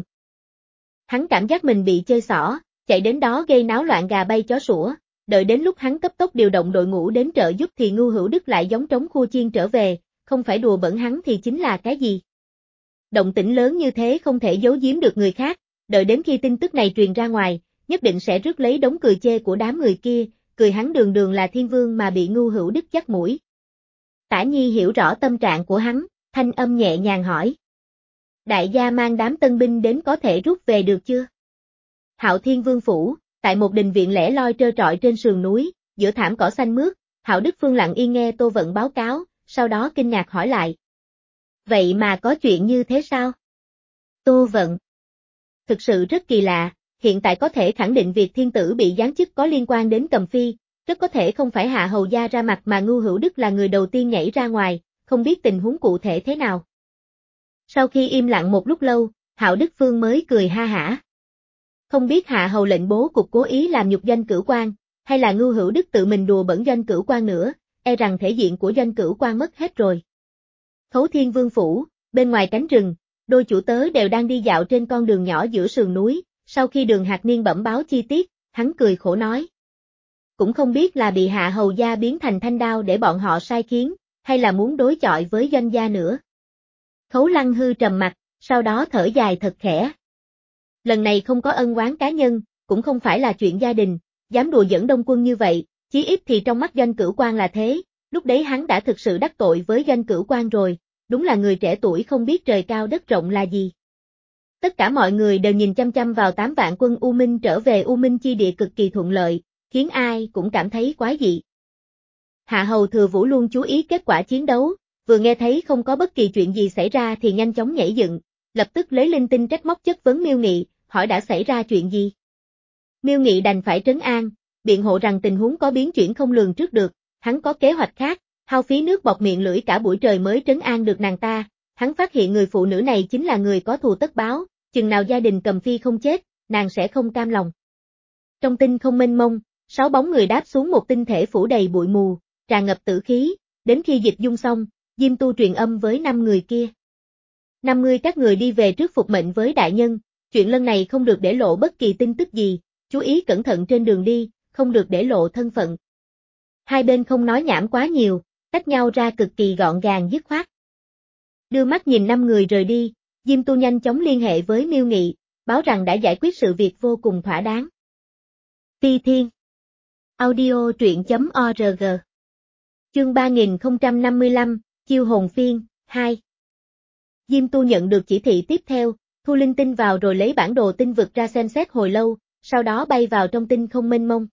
Hắn cảm giác mình bị chơi xỏ, chạy đến đó gây náo loạn gà bay chó sủa, đợi đến lúc hắn cấp tốc điều động đội ngũ đến trợ giúp thì Ngưu Hữu Đức lại giống trống khua chiên trở về, không phải đùa bẩn hắn thì chính là cái gì. Động tĩnh lớn như thế không thể giấu giếm được người khác, đợi đến khi tin tức này truyền ra ngoài, nhất định sẽ rước lấy đống cười chê của đám người kia, cười hắn đường đường là thiên vương mà bị Ngưu Hữu Đức dắt mũi. Tả Nhi hiểu rõ tâm trạng của hắn, thanh âm nhẹ nhàng hỏi. Đại gia mang đám tân binh đến có thể rút về được chưa? Hạo Thiên Vương Phủ, tại một đình viện lẻ loi trơ trọi trên sườn núi, giữa thảm cỏ xanh mướt, Hạo Đức Phương lặng yên nghe Tô Vận báo cáo, sau đó kinh ngạc hỏi lại. Vậy mà có chuyện như thế sao? Tô Vận. Thực sự rất kỳ lạ, hiện tại có thể khẳng định việc thiên tử bị giáng chức có liên quan đến Cầm Phi, rất có thể không phải Hạ Hầu gia ra mặt mà Ngưu Hữu Đức là người đầu tiên nhảy ra ngoài, không biết tình huống cụ thể thế nào. Sau khi im lặng một lúc lâu, Hạo Đức Phương mới cười ha hả. Không biết Hạ Hầu lệnh bố cục cố ý làm nhục Doanh Cửu Quan, hay là Ngưu Hữu Đức tự mình đùa bẩn Doanh Cửu Quan nữa, e rằng thể diện của Doanh Cửu Quan mất hết rồi. Khấu Thiên Vương Phủ, bên ngoài cánh rừng, đôi chủ tớ đều đang đi dạo trên con đường nhỏ giữa sườn núi, sau khi Đường Hạc Niên bẩm báo chi tiết, hắn cười khổ nói. Cũng không biết là bị Hạ Hầu gia biến thành thanh đao để bọn họ sai khiến, hay là muốn đối chọi với Doanh gia nữa. Khấu Lăng Hư trầm mặt, sau đó thở dài thật khẽ. Lần này không có ân oán cá nhân, cũng không phải là chuyện gia đình, dám đùa giỡn Đông quân như vậy, chí ít thì trong mắt Doanh Cửu Quan là thế, lúc đấy hắn đã thực sự đắc tội với Doanh Cửu Quan rồi, đúng là người trẻ tuổi không biết trời cao đất rộng là gì. Tất cả mọi người đều nhìn chăm chăm vào tám vạn quân U Minh trở về U Minh Chi Địa cực kỳ thuận lợi, khiến ai cũng cảm thấy quái dị. Hạ Hầu Thừa Vũ luôn chú ý kết quả chiến đấu, vừa nghe thấy không có bất kỳ chuyện gì xảy ra thì nhanh chóng nhảy dựng, lập tức lấy linh tinh trách móc chất vấn Miêu Nghị, hỏi đã xảy ra chuyện gì. Miêu Nghị đành phải trấn an, biện hộ rằng tình huống có biến chuyển không lường trước được, hắn có kế hoạch khác, hao phí nước bọt miệng lưỡi cả buổi trời mới trấn an được nàng ta, hắn phát hiện người phụ nữ này chính là người có thù tất báo, chừng nào gia đình Cầm Phi không chết, nàng sẽ không cam lòng. Trong tinh không mênh mông, sáu bóng người đáp xuống một tinh thể phủ đầy bụi mù, tràn ngập tử khí, đến khi dịch dung xong, Diêm Tu truyền âm với năm người kia. năm mươi các người đi về trước phục mệnh với đại nhân, chuyện lần này không được để lộ bất kỳ tin tức gì, chú ý cẩn thận trên đường đi, không được để lộ thân phận. Hai bên không nói nhảm quá nhiều, tách nhau ra cực kỳ gọn gàng dứt khoát. Đưa mắt nhìn năm người rời đi, Diêm Tu nhanh chóng liên hệ với Miêu Nghị, báo rằng đã giải quyết sự việc vô cùng thỏa đáng. Phi Thiên Audio truyện.org Chương ba nghìn không trăm năm mươi lăm, Chiêu hồn phiên, hai. Diêm Tu nhận được chỉ thị tiếp theo, thu linh tinh vào rồi lấy bản đồ tinh vực ra xem xét hồi lâu, sau đó bay vào trong tinh không mênh mông.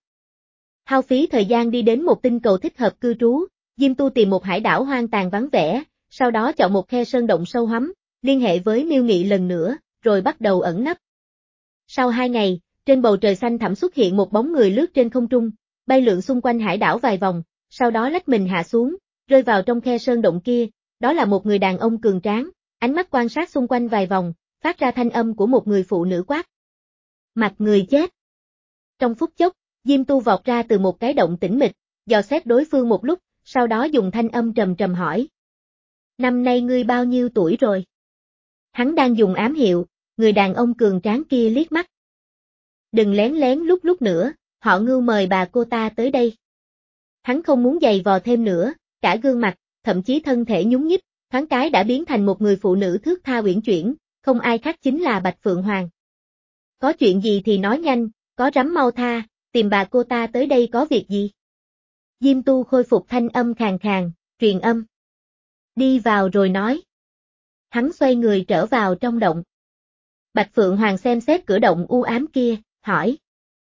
Hao phí thời gian đi đến một tinh cầu thích hợp cư trú, Diêm Tu tìm một hải đảo hoang tàn vắng vẻ, sau đó chọn một khe sơn động sâu hắm, liên hệ với Miêu Nghị lần nữa, rồi bắt đầu ẩn nấp. Sau hai ngày, trên bầu trời xanh thẳm xuất hiện một bóng người lướt trên không trung, bay lượn xung quanh hải đảo vài vòng, sau đó lách mình hạ xuống, rơi vào trong khe sơn động kia, đó là một người đàn ông cường tráng, ánh mắt quan sát xung quanh vài vòng, phát ra thanh âm của một người phụ nữ quát. Mặt người chết. Trong phút chốc, Diêm Tu vọt ra từ một cái động tĩnh mịch, dò xét đối phương một lúc, sau đó dùng thanh âm trầm trầm hỏi. Năm nay ngươi bao nhiêu tuổi rồi? Hắn đang dùng ám hiệu, người đàn ông cường tráng kia liếc mắt. Đừng lén lén lúc lúc nữa, họ Ngưu mời bà cô ta tới đây. Hắn không muốn giày vò thêm nữa, cả gương mặt, thậm chí thân thể nhún nhích, thoáng cái đã biến thành một người phụ nữ thướt tha uyển chuyển, không ai khác chính là Bạch Phượng Hoàng. Có chuyện gì thì nói nhanh, có rắm mau tha, tìm bà cô ta tới đây có việc gì? Diêm Tu khôi phục thanh âm khàn khàn, truyền âm. Đi vào rồi nói. Hắn xoay người trở vào trong động. Bạch Phượng Hoàng xem xét cửa động u ám kia, hỏi.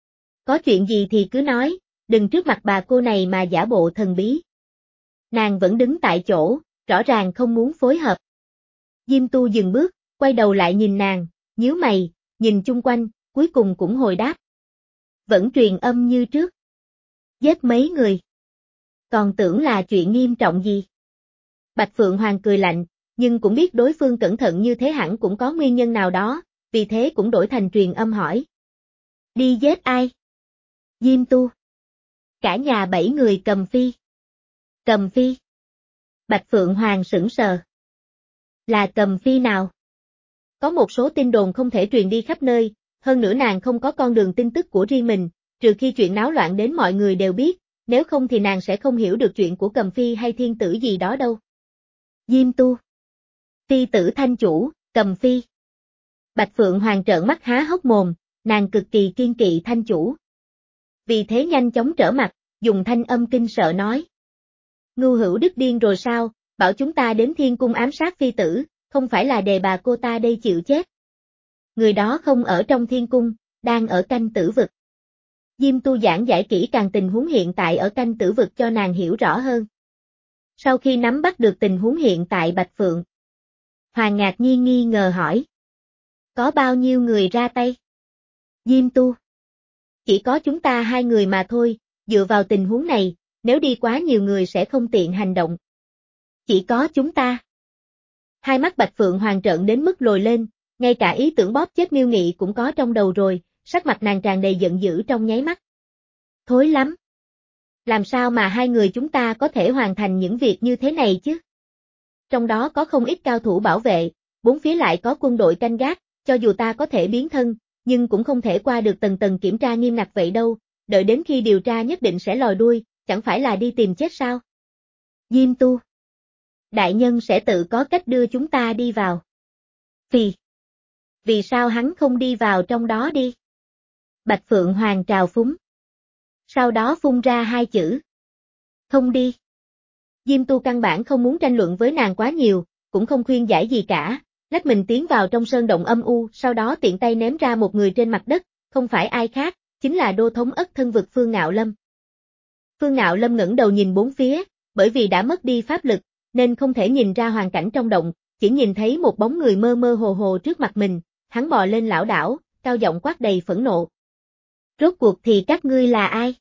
Có chuyện gì thì cứ nói, đừng trước mặt bà cô này mà giả bộ thần bí. Nàng vẫn đứng tại chỗ, rõ ràng không muốn phối hợp. Diêm Tu dừng bước, quay đầu lại nhìn nàng, nhíu mày, nhìn chung quanh, cuối cùng cũng hồi đáp. Vẫn truyền âm như trước. Giết mấy người. Còn tưởng là chuyện nghiêm trọng gì. Bạch Phượng Hoàng cười lạnh, nhưng cũng biết đối phương cẩn thận như thế hẳn cũng có nguyên nhân nào đó, vì thế cũng đổi thành truyền âm hỏi. Đi giết ai? Diêm Tu. Cả nhà bảy người cầm phi. Cầm phi. Bạch Phượng Hoàng sững sờ. Là cầm phi nào? Có một số tin đồn không thể truyền đi khắp nơi, hơn nữa nàng không có con đường tin tức của riêng mình, trừ khi chuyện náo loạn đến mọi người đều biết, nếu không thì nàng sẽ không hiểu được chuyện của cầm phi hay thiên tử gì đó đâu. Diêm Tu. Phi tử thanh chủ, cầm phi. Bạch Phượng Hoàng trợn mắt há hốc mồm, nàng cực kỳ kiên kỵ thanh chủ. Vì thế nhanh chóng trở mặt, dùng thanh âm kinh sợ nói. Ngưu Hữu Đức điên rồi sao, bảo chúng ta đến thiên cung ám sát phi tử, không phải là đề bà cô ta đây chịu chết. Người đó không ở trong thiên cung, đang ở canh tử vực. Diêm Tu giảng giải kỹ càng tình huống hiện tại ở canh tử vực cho nàng hiểu rõ hơn. Sau khi nắm bắt được tình huống hiện tại Bạch Phượng Hoàng ngạc nhiên nghi ngờ hỏi. Có bao nhiêu người ra tay? Diêm Tu. Chỉ có chúng ta hai người mà thôi, dựa vào tình huống này, nếu đi quá nhiều người sẽ không tiện hành động. Chỉ có chúng ta. Hai mắt Bạch Phượng Hoàng trợn đến mức lồi lên, ngay cả ý tưởng bóp chết Miêu Nghị cũng có trong đầu rồi, sắc mặt nàng tràn đầy giận dữ trong nháy mắt. Thối lắm. Làm sao mà hai người chúng ta có thể hoàn thành những việc như thế này chứ? Trong đó có không ít cao thủ bảo vệ, bốn phía lại có quân đội canh gác, cho dù ta có thể biến thân, nhưng cũng không thể qua được tầng tầng kiểm tra nghiêm ngặt vậy đâu, đợi đến khi điều tra nhất định sẽ lòi đuôi, chẳng phải là đi tìm chết sao? Diêm Tu. Đại nhân sẽ tự có cách đưa chúng ta đi vào. Vì. Vì sao hắn không đi vào trong đó đi? Bạch Phượng Hoàng trào phúng. Sau đó phun ra hai chữ. Không đi. Diêm Tu căn bản không muốn tranh luận với nàng quá nhiều, cũng không khuyên giải gì cả, lách mình tiến vào trong sơn động âm u, sau đó tiện tay ném ra một người trên mặt đất, không phải ai khác, chính là đô thống ất thân vực Phương Ngạo Lâm. Phương Ngạo Lâm ngẩng đầu nhìn bốn phía, bởi vì đã mất đi pháp lực, nên không thể nhìn ra hoàn cảnh trong động, chỉ nhìn thấy một bóng người mơ mơ hồ hồ trước mặt mình, hắn bò lên lảo đảo, cao giọng quát đầy phẫn nộ. Rốt cuộc thì các ngươi là ai?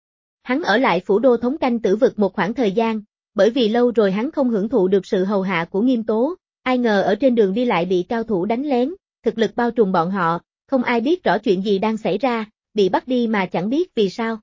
Hắn ở lại phủ đô thống canh tử vực một khoảng thời gian, bởi vì lâu rồi hắn không hưởng thụ được sự hầu hạ của Nghiêm Tố, ai ngờ ở trên đường đi lại bị cao thủ đánh lén, thực lực bao trùm bọn họ, không ai biết rõ chuyện gì đang xảy ra, bị bắt đi mà chẳng biết vì sao.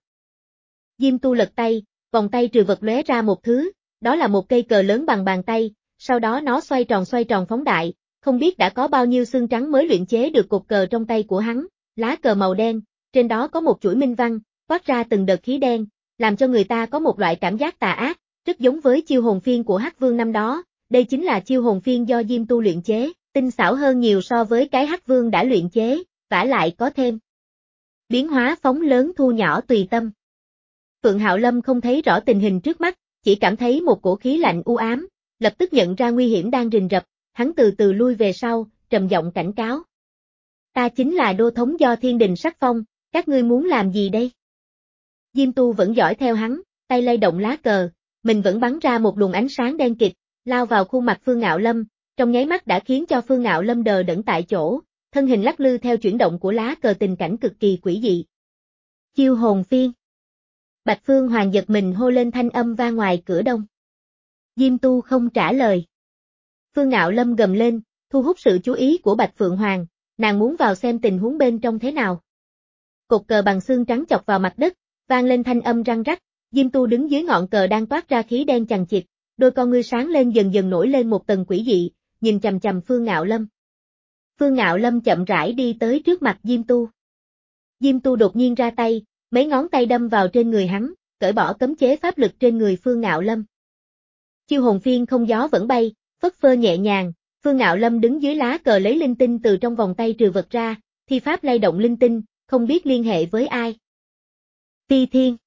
Diêm Tu lật tay, vòng tay trừ vật lóe ra một thứ, đó là một cây cờ lớn bằng bàn tay, sau đó nó xoay tròn xoay tròn phóng đại, không biết đã có bao nhiêu xương trắng mới luyện chế được cột cờ trong tay của hắn, lá cờ màu đen, trên đó có một chuỗi minh văn, toát ra từng đợt khí đen, làm cho người ta có một loại cảm giác tà ác, rất giống với chiêu hồn phiên của Hắc Vương năm đó, đây chính là chiêu hồn phiên do Diêm Tu luyện chế, tinh xảo hơn nhiều so với cái Hắc Vương đã luyện chế, vả lại có thêm biến hóa phóng lớn thu nhỏ tùy tâm. Phượng Hạo Lâm không thấy rõ tình hình trước mắt, chỉ cảm thấy một cổ khí lạnh u ám, lập tức nhận ra nguy hiểm đang rình rập, hắn từ từ lui về sau, trầm giọng cảnh cáo. Ta chính là đô thống do Thiên Đình sắc phong, các ngươi muốn làm gì đây? Diêm Tu vẫn dõi theo hắn, tay lay động lá cờ, mình vẫn bắn ra một luồng ánh sáng đen kịt, lao vào khuôn mặt Phương Ngạo Lâm, trong nháy mắt đã khiến cho Phương Ngạo Lâm đờ đẫn tại chỗ, thân hình lắc lư theo chuyển động của lá cờ, tình cảnh cực kỳ quỷ dị. Chiêu hồn phiên. Bạch Phương Hoàng giật mình hô lên, thanh âm vang ngoài cửa đông. Diêm Tu không trả lời. Phương Ngạo Lâm gầm lên, thu hút sự chú ý của Bạch Phượng Hoàng, nàng muốn vào xem tình huống bên trong thế nào. Cột cờ bằng xương trắng chọc vào mặt đất, vang lên thanh âm răng rắc, Diêm Tu đứng dưới ngọn cờ đang toát ra khí đen chằng chịt, đôi con ngươi sáng lên dần dần nổi lên một tầng quỷ dị, nhìn chằm chằm Phương Ngạo Lâm. Phương Ngạo Lâm chậm rãi đi tới trước mặt Diêm Tu. Diêm Tu đột nhiên ra tay, mấy ngón tay đâm vào trên người hắn, cởi bỏ cấm chế pháp lực trên người Phương Ngạo Lâm. Chiêu hồn phiên không gió vẫn bay, phất phơ nhẹ nhàng, Phương Ngạo Lâm đứng dưới lá cờ lấy linh tinh từ trong vòng tay trừ vật ra, thi pháp lay động linh tinh, không biết liên hệ với ai. Phi Thiên.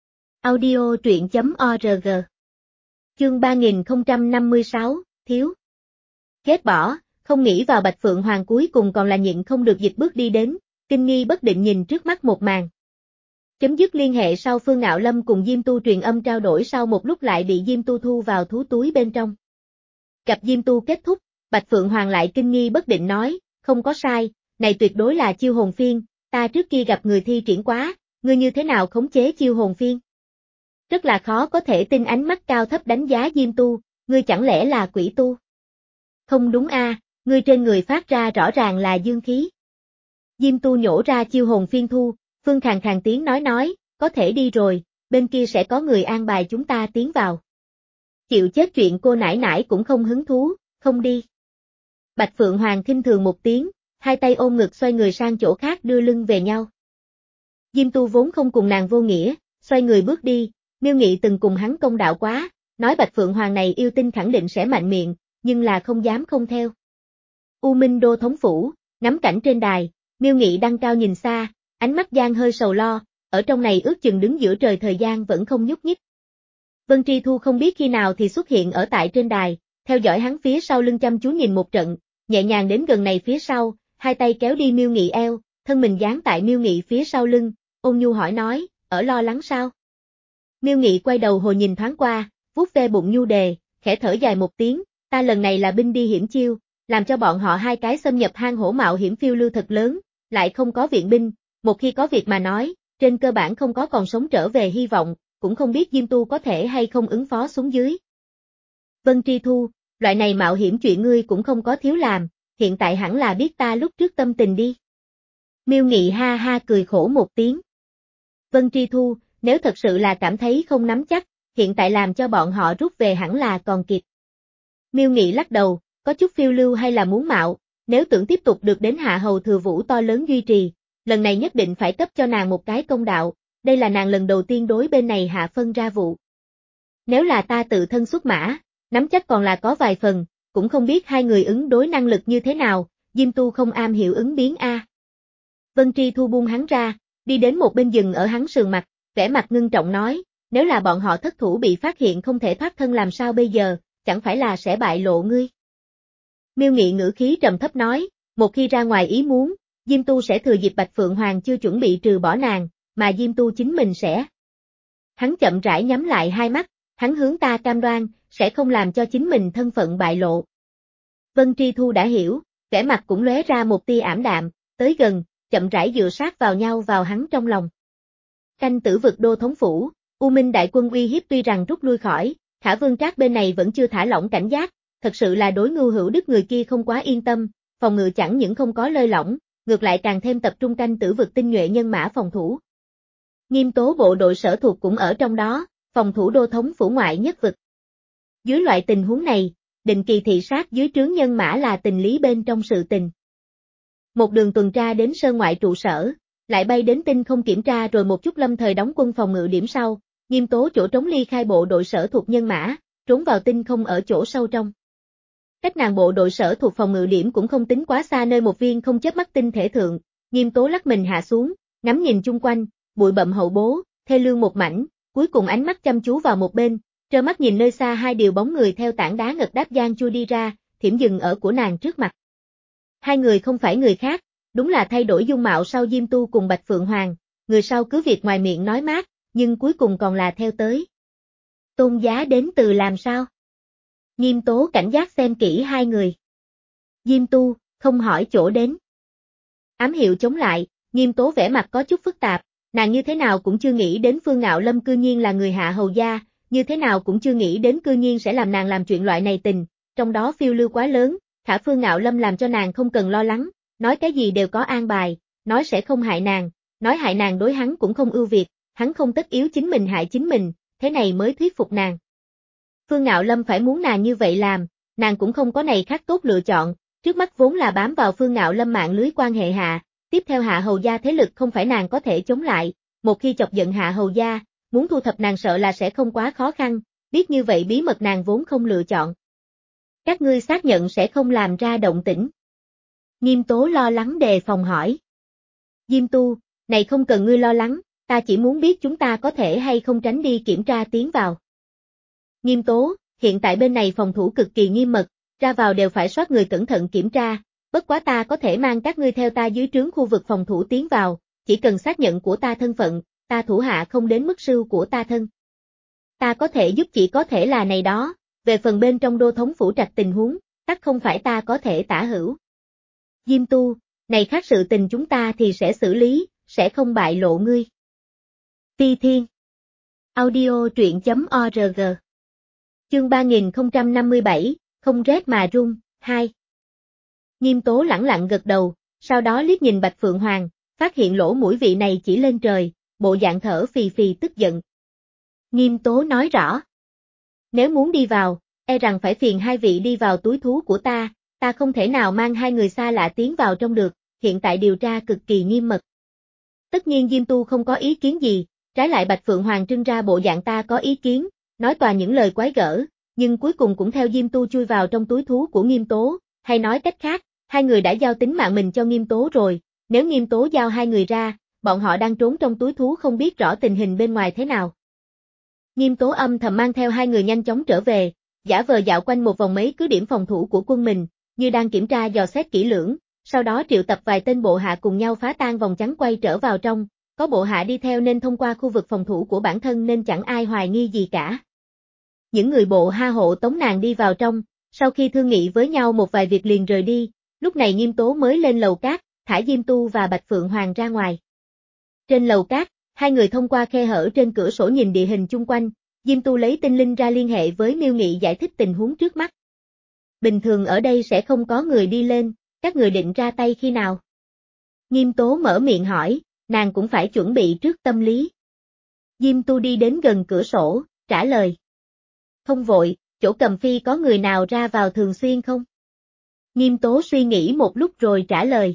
Audio truyện chấm org. Chương ba nghìn không trăm năm mươi sáu, thiếu. Ghét bỏ, không nghĩ vào Bạch Phượng Hoàng cuối cùng còn là nhịn không được dịch bước đi đến, kinh nghi bất định nhìn trước mắt một màn. Chấm dứt liên hệ sau, Phương Ngạo Lâm cùng Diêm Tu truyền âm trao đổi, sau một lúc lại bị Diêm Tu thu vào thú túi bên trong. Gặp Diêm Tu kết thúc, Bạch Phượng Hoàng lại kinh nghi bất định nói, không có sai, này tuyệt đối là chiêu hồn phiên, ta trước kia gặp người thi triển quá, ngươi như thế nào khống chế chiêu hồn phiên? Rất là khó có thể tin, ánh mắt cao thấp đánh giá Diêm Tu, ngươi chẳng lẽ là quỷ tu? Không đúng a, à, ngươi trên người phát ra rõ ràng là dương khí. Diêm Tu nhổ ra chiêu hồn phiên thu, Phương khàn khàn tiếng nói nói, có thể đi rồi, bên kia sẽ có người an bài chúng ta tiến vào. Chịu chết chuyện cô nãi nãi cũng không hứng thú, không đi. Bạch Phượng Hoàng khinh thường một tiếng, hai tay ôm ngực xoay người sang chỗ khác đưa lưng về nhau. Diêm Tu vốn không cùng nàng vô nghĩa, xoay người bước đi, Miêu Nghị từng cùng hắn công đạo quá, nói Bạch Phượng Hoàng này yêu tinh khẳng định sẽ mạnh miệng, nhưng là không dám không theo. U Minh Đô thống phủ, ngắm cảnh trên đài, Miêu Nghị đăng cao nhìn xa, ánh mắt gian hơi sầu lo, ở trong này ước chừng đứng giữa trời thời gian vẫn không nhúc nhích. Vân Tri Thu không biết khi nào thì xuất hiện ở tại trên đài, theo dõi hắn phía sau lưng chăm chú nhìn một trận, nhẹ nhàng đến gần này phía sau, hai tay kéo đi Miêu Nghị eo, thân mình dán tại Miêu Nghị phía sau lưng, ôn nhu hỏi nói, ở lo lắng sao? Miêu Nghị quay đầu hồi nhìn thoáng qua, vuốt ve bụng nhu đề, khẽ thở dài một tiếng, ta lần này là binh đi hiểm chiêu, làm cho bọn họ hai cái xâm nhập hang hổ mạo hiểm phiêu lưu thật lớn, lại không có viện binh, một khi có việc mà nói, trên cơ bản không có còn sống trở về hy vọng, cũng không biết Diêm Tu có thể hay không ứng phó xuống dưới. Vân Tri Thu, loại này mạo hiểm chuyện ngươi cũng không có thiếu làm, hiện tại hẳn là biết ta lúc trước tâm tình đi. Miêu Nghị ha ha cười khổ một tiếng. Vân Tri Thu, nếu thật sự là cảm thấy không nắm chắc, hiện tại làm cho bọn họ rút về hẳn là còn kịp. Miêu Nghị lắc đầu, có chút phiêu lưu hay là muốn mạo, nếu tưởng tiếp tục được đến Hạ Hầu Thừa Vũ to lớn duy trì, lần này nhất định phải cấp cho nàng một cái công đạo, đây là nàng lần đầu tiên đối bên này hạ phân ra vụ. Nếu là ta tự thân xuất mã, nắm chắc còn là có vài phần, cũng không biết hai người ứng đối năng lực như thế nào, Diêm Tu không am hiểu ứng biến a. Vân Tri Thu buông hắn ra, đi đến một bên dừng ở hắn sườn mặt, vẻ mặt ngưng trọng nói, nếu là bọn họ thất thủ bị phát hiện không thể thoát thân làm sao bây giờ, chẳng phải là sẽ bại lộ ngươi. Miêu Nghị ngữ khí trầm thấp nói, một khi ra ngoài ý muốn, Diêm Tu sẽ thừa dịp Bạch Phượng Hoàng chưa chuẩn bị trừ bỏ nàng, mà Diêm Tu chính mình sẽ. Hắn chậm rãi nhắm lại hai mắt, hắn hướng ta cam đoan, sẽ không làm cho chính mình thân phận bại lộ. Vân Tri Thu đã hiểu, vẻ mặt cũng lóe ra một tia ảm đạm, tới gần, chậm rãi dựa sát vào nhau vào hắn trong lòng. Canh Tử Vực Đô thống phủ, U Minh đại quân uy hiếp tuy rằng rút lui khỏi, Khả Vương Trác bên này vẫn chưa thả lỏng cảnh giác, thật sự là đối Ngưu Hữu Đức người kia không quá yên tâm, phòng ngự chẳng những không có lơi lỏng, ngược lại càng thêm tập trung Canh Tử Vực tinh nhuệ nhân mã phòng thủ. Nghiêm tố bộ đội sở thuộc cũng ở trong đó, phòng thủ đô thống phủ ngoại nhất vực. Dưới loại tình huống này, định kỳ thị sát dưới trướng nhân mã là tình lý bên trong sự tình. Một đường tuần tra đến sơn ngoại trụ sở, lại bay đến tinh không kiểm tra rồi một chút lâm thời đóng quân phòng ngự điểm sau, Nghiêm tố chỗ trống ly khai bộ đội sở thuộc nhân mã, trốn vào tinh không ở chỗ sâu trong. Cách nàng bộ đội sở thuộc phòng ngự điểm cũng không tính quá xa nơi một viên không chớp mắt tinh thể thượng, Nghiêm Tố lắc mình hạ xuống, ngắm nhìn chung quanh, bụi bặm hậu bố, thê lương một mảnh, cuối cùng ánh mắt chăm chú vào một bên, trơ mắt nhìn nơi xa hai điều bóng người theo tảng đá ngật đáp giang chui đi ra, thiểm dừng ở của nàng trước mặt. Hai người không phải người khác, đúng là thay đổi dung mạo sau Diêm Tu cùng Bạch Phượng Hoàng, người sau cứ việc ngoài miệng nói mát, nhưng cuối cùng còn là theo tới. Tôn Giá đến từ làm sao? Nghiêm Tố cảnh giác xem kỹ hai người. Diêm Tu, không hỏi chỗ đến. Ám hiệu chống lại, Nghiêm Tố vẻ mặt có chút phức tạp, nàng như thế nào cũng chưa nghĩ đến Phương Ngạo Lâm cư nhiên là người hạ hầu gia, như thế nào cũng chưa nghĩ đến cư nhiên sẽ làm nàng làm chuyện loại này tình, trong đó phiêu lưu quá lớn, khả Phương Ngạo Lâm làm cho nàng không cần lo lắng, nói cái gì đều có an bài, nói sẽ không hại nàng, nói hại nàng đối hắn cũng không ưu việt, hắn không tất yếu chính mình hại chính mình, thế này mới thuyết phục nàng. Phương Ngạo Lâm phải muốn nàng như vậy làm, nàng cũng không có này khác tốt lựa chọn, trước mắt vốn là bám vào Phương Ngạo Lâm mạng lưới quan hệ hạ, tiếp theo hạ hầu gia thế lực không phải nàng có thể chống lại, một khi chọc giận hạ hầu gia, muốn thu thập nàng sợ là sẽ không quá khó khăn, biết như vậy bí mật nàng vốn không lựa chọn. Các ngươi xác nhận sẽ không làm ra động tĩnh. Nghiêm Tố lo lắng đề phòng hỏi. Diêm Tu, này không cần ngươi lo lắng, ta chỉ muốn biết chúng ta có thể hay không tránh đi kiểm tra tiến vào. Nghiêm Tố, hiện tại bên này phòng thủ cực kỳ nghiêm mật, ra vào đều phải soát người cẩn thận kiểm tra, bất quá ta có thể mang các ngươi theo ta dưới trướng khu vực phòng thủ tiến vào, chỉ cần xác nhận của ta thân phận, ta thủ hạ không đến mức sưu của ta thân. Ta có thể giúp chỉ có thể là này đó, về phần bên trong đô thống phủ trạch tình huống, tất không phải ta có thể tả hữu. Diêm Tu, này khác sự tình chúng ta thì sẽ xử lý, sẽ không bại lộ ngươi. Phi Thiên Audio truyện chấm org Chương ba nghìn không trăm năm mươi bảy, không rét mà run, hai. Nghiêm Tố lẳng lặng gật đầu, sau đó liếc nhìn Bạch Phượng Hoàng, phát hiện lỗ mũi vị này chỉ lên trời, bộ dạng thở phì phì tức giận. Nghiêm Tố nói rõ. Nếu muốn đi vào, e rằng phải phiền hai vị đi vào túi thú của ta, ta không thể nào mang hai người xa lạ tiến vào trong được, hiện tại điều tra cực kỳ nghiêm mật. Tất nhiên Diêm Tu không có ý kiến gì, trái lại Bạch Phượng Hoàng trưng ra bộ dạng ta có ý kiến, nói toàn những lời quái gở, nhưng cuối cùng cũng theo Diêm Tu chui vào trong túi thú của Nghiêm Tố, hay nói cách khác, hai người đã giao tính mạng mình cho Nghiêm Tố rồi, nếu Nghiêm Tố giao hai người ra, bọn họ đang trốn trong túi thú không biết rõ tình hình bên ngoài thế nào. Nghiêm Tố âm thầm mang theo hai người nhanh chóng trở về, giả vờ dạo quanh một vòng mấy cứ điểm phòng thủ của quân mình, như đang kiểm tra dò xét kỹ lưỡng, sau đó triệu tập vài tên bộ hạ cùng nhau phá tan vòng trắng quay trở vào trong, có bộ hạ đi theo nên thông qua khu vực phòng thủ của bản thân nên chẳng ai hoài nghi gì cả. Những người bộ ha hộ tống nàng đi vào trong, sau khi thương nghị với nhau một vài việc liền rời đi, lúc này Nghiêm Tố mới lên lầu cát, thả Diêm Tu và Bạch Phượng Hoàng ra ngoài. Trên lầu cát, hai người thông qua khe hở trên cửa sổ nhìn địa hình chung quanh, Diêm Tu lấy tinh linh ra liên hệ với Miêu Nghị giải thích tình huống trước mắt. Bình thường ở đây sẽ không có người đi lên, các người định ra tay khi nào? Nghiêm Tố mở miệng hỏi, nàng cũng phải chuẩn bị trước tâm lý. Diêm Tu đi đến gần cửa sổ, trả lời. Không vội, chỗ Cầm Phi có người nào ra vào thường xuyên không? Nghiêm Tố suy nghĩ một lúc rồi trả lời.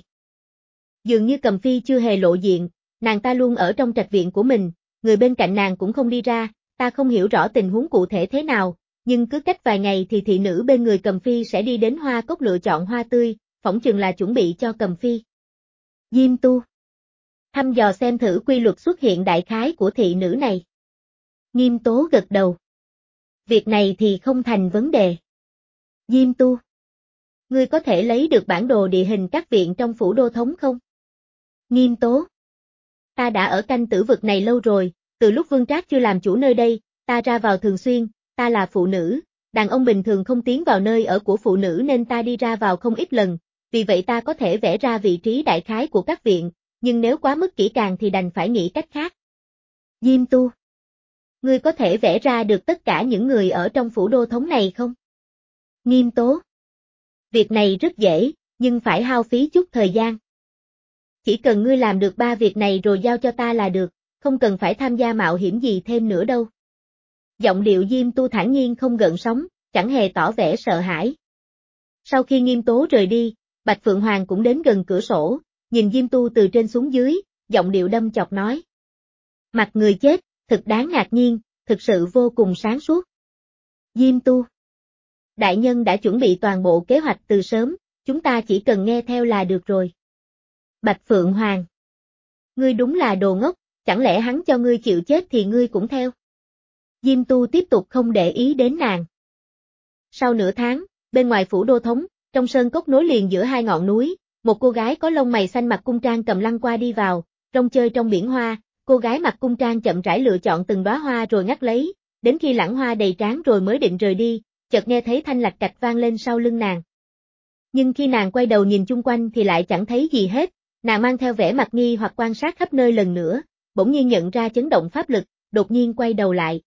Dường như Cầm Phi chưa hề lộ diện, nàng ta luôn ở trong trạch viện của mình, người bên cạnh nàng cũng không đi ra, ta không hiểu rõ tình huống cụ thể thế nào, nhưng cứ cách vài ngày thì thị nữ bên người Cầm Phi sẽ đi đến hoa cốc lựa chọn hoa tươi, phỏng chừng là chuẩn bị cho Cầm Phi. Diêm Tu thăm dò xem thử quy luật xuất hiện đại khái của thị nữ này. Nghiêm Tố gật đầu. Việc này thì không thành vấn đề. Diêm Tu, ngươi có thể lấy được bản đồ địa hình các viện trong phủ đô thống không? Nghiêm Tố, ta đã ở canh tử vực này lâu rồi, từ lúc Vương Trác chưa làm chủ nơi đây, ta ra vào thường xuyên, ta là phụ nữ, đàn ông bình thường không tiến vào nơi ở của phụ nữ nên ta đi ra vào không ít lần, vì vậy ta có thể vẽ ra vị trí đại khái của các viện, nhưng nếu quá mức kỹ càng thì đành phải nghĩ cách khác. Diêm Tu, ngươi có thể vẽ ra được tất cả những người ở trong phủ đô thống này không? Nghiêm Tố, việc này rất dễ, nhưng phải hao phí chút thời gian. Chỉ cần ngươi làm được ba việc này rồi giao cho ta là được, không cần phải tham gia mạo hiểm gì thêm nữa đâu. Giọng điệu Diêm Tu thản nhiên không gợn sóng, chẳng hề tỏ vẻ sợ hãi. Sau khi Nghiêm Tố rời đi, Bạch Phượng Hoàng cũng đến gần cửa sổ, nhìn Diêm Tu từ trên xuống dưới, giọng điệu đâm chọc nói. Mặt người chết, thực đáng ngạc nhiên, thực sự vô cùng sáng suốt. Diêm Tu, Đại nhân đã chuẩn bị toàn bộ kế hoạch từ sớm, chúng ta chỉ cần nghe theo là được rồi. Bạch Phượng Hoàng. Ngươi đúng là đồ ngốc, chẳng lẽ hắn cho ngươi chịu chết thì ngươi cũng theo? Diêm Tu tiếp tục không để ý đến nàng. Sau nửa tháng, bên ngoài phủ đô thống, trong sơn cốc nối liền giữa hai ngọn núi, một cô gái có lông mày xanh mặc cung trang cầm lăng qua đi vào, rong chơi trong biển hoa, cô gái mặc cung trang chậm rãi lựa chọn từng đóa hoa rồi ngắt lấy, đến khi lẵng hoa đầy trán rồi mới định rời đi, chợt nghe thấy thanh lạch cạch vang lên sau lưng nàng. Nhưng khi nàng quay đầu nhìn chung quanh thì lại chẳng thấy gì hết, nàng mang theo vẻ mặt nghi hoặc quan sát khắp nơi lần nữa, bỗng nhiên nhận ra chấn động pháp lực, đột nhiên quay đầu lại.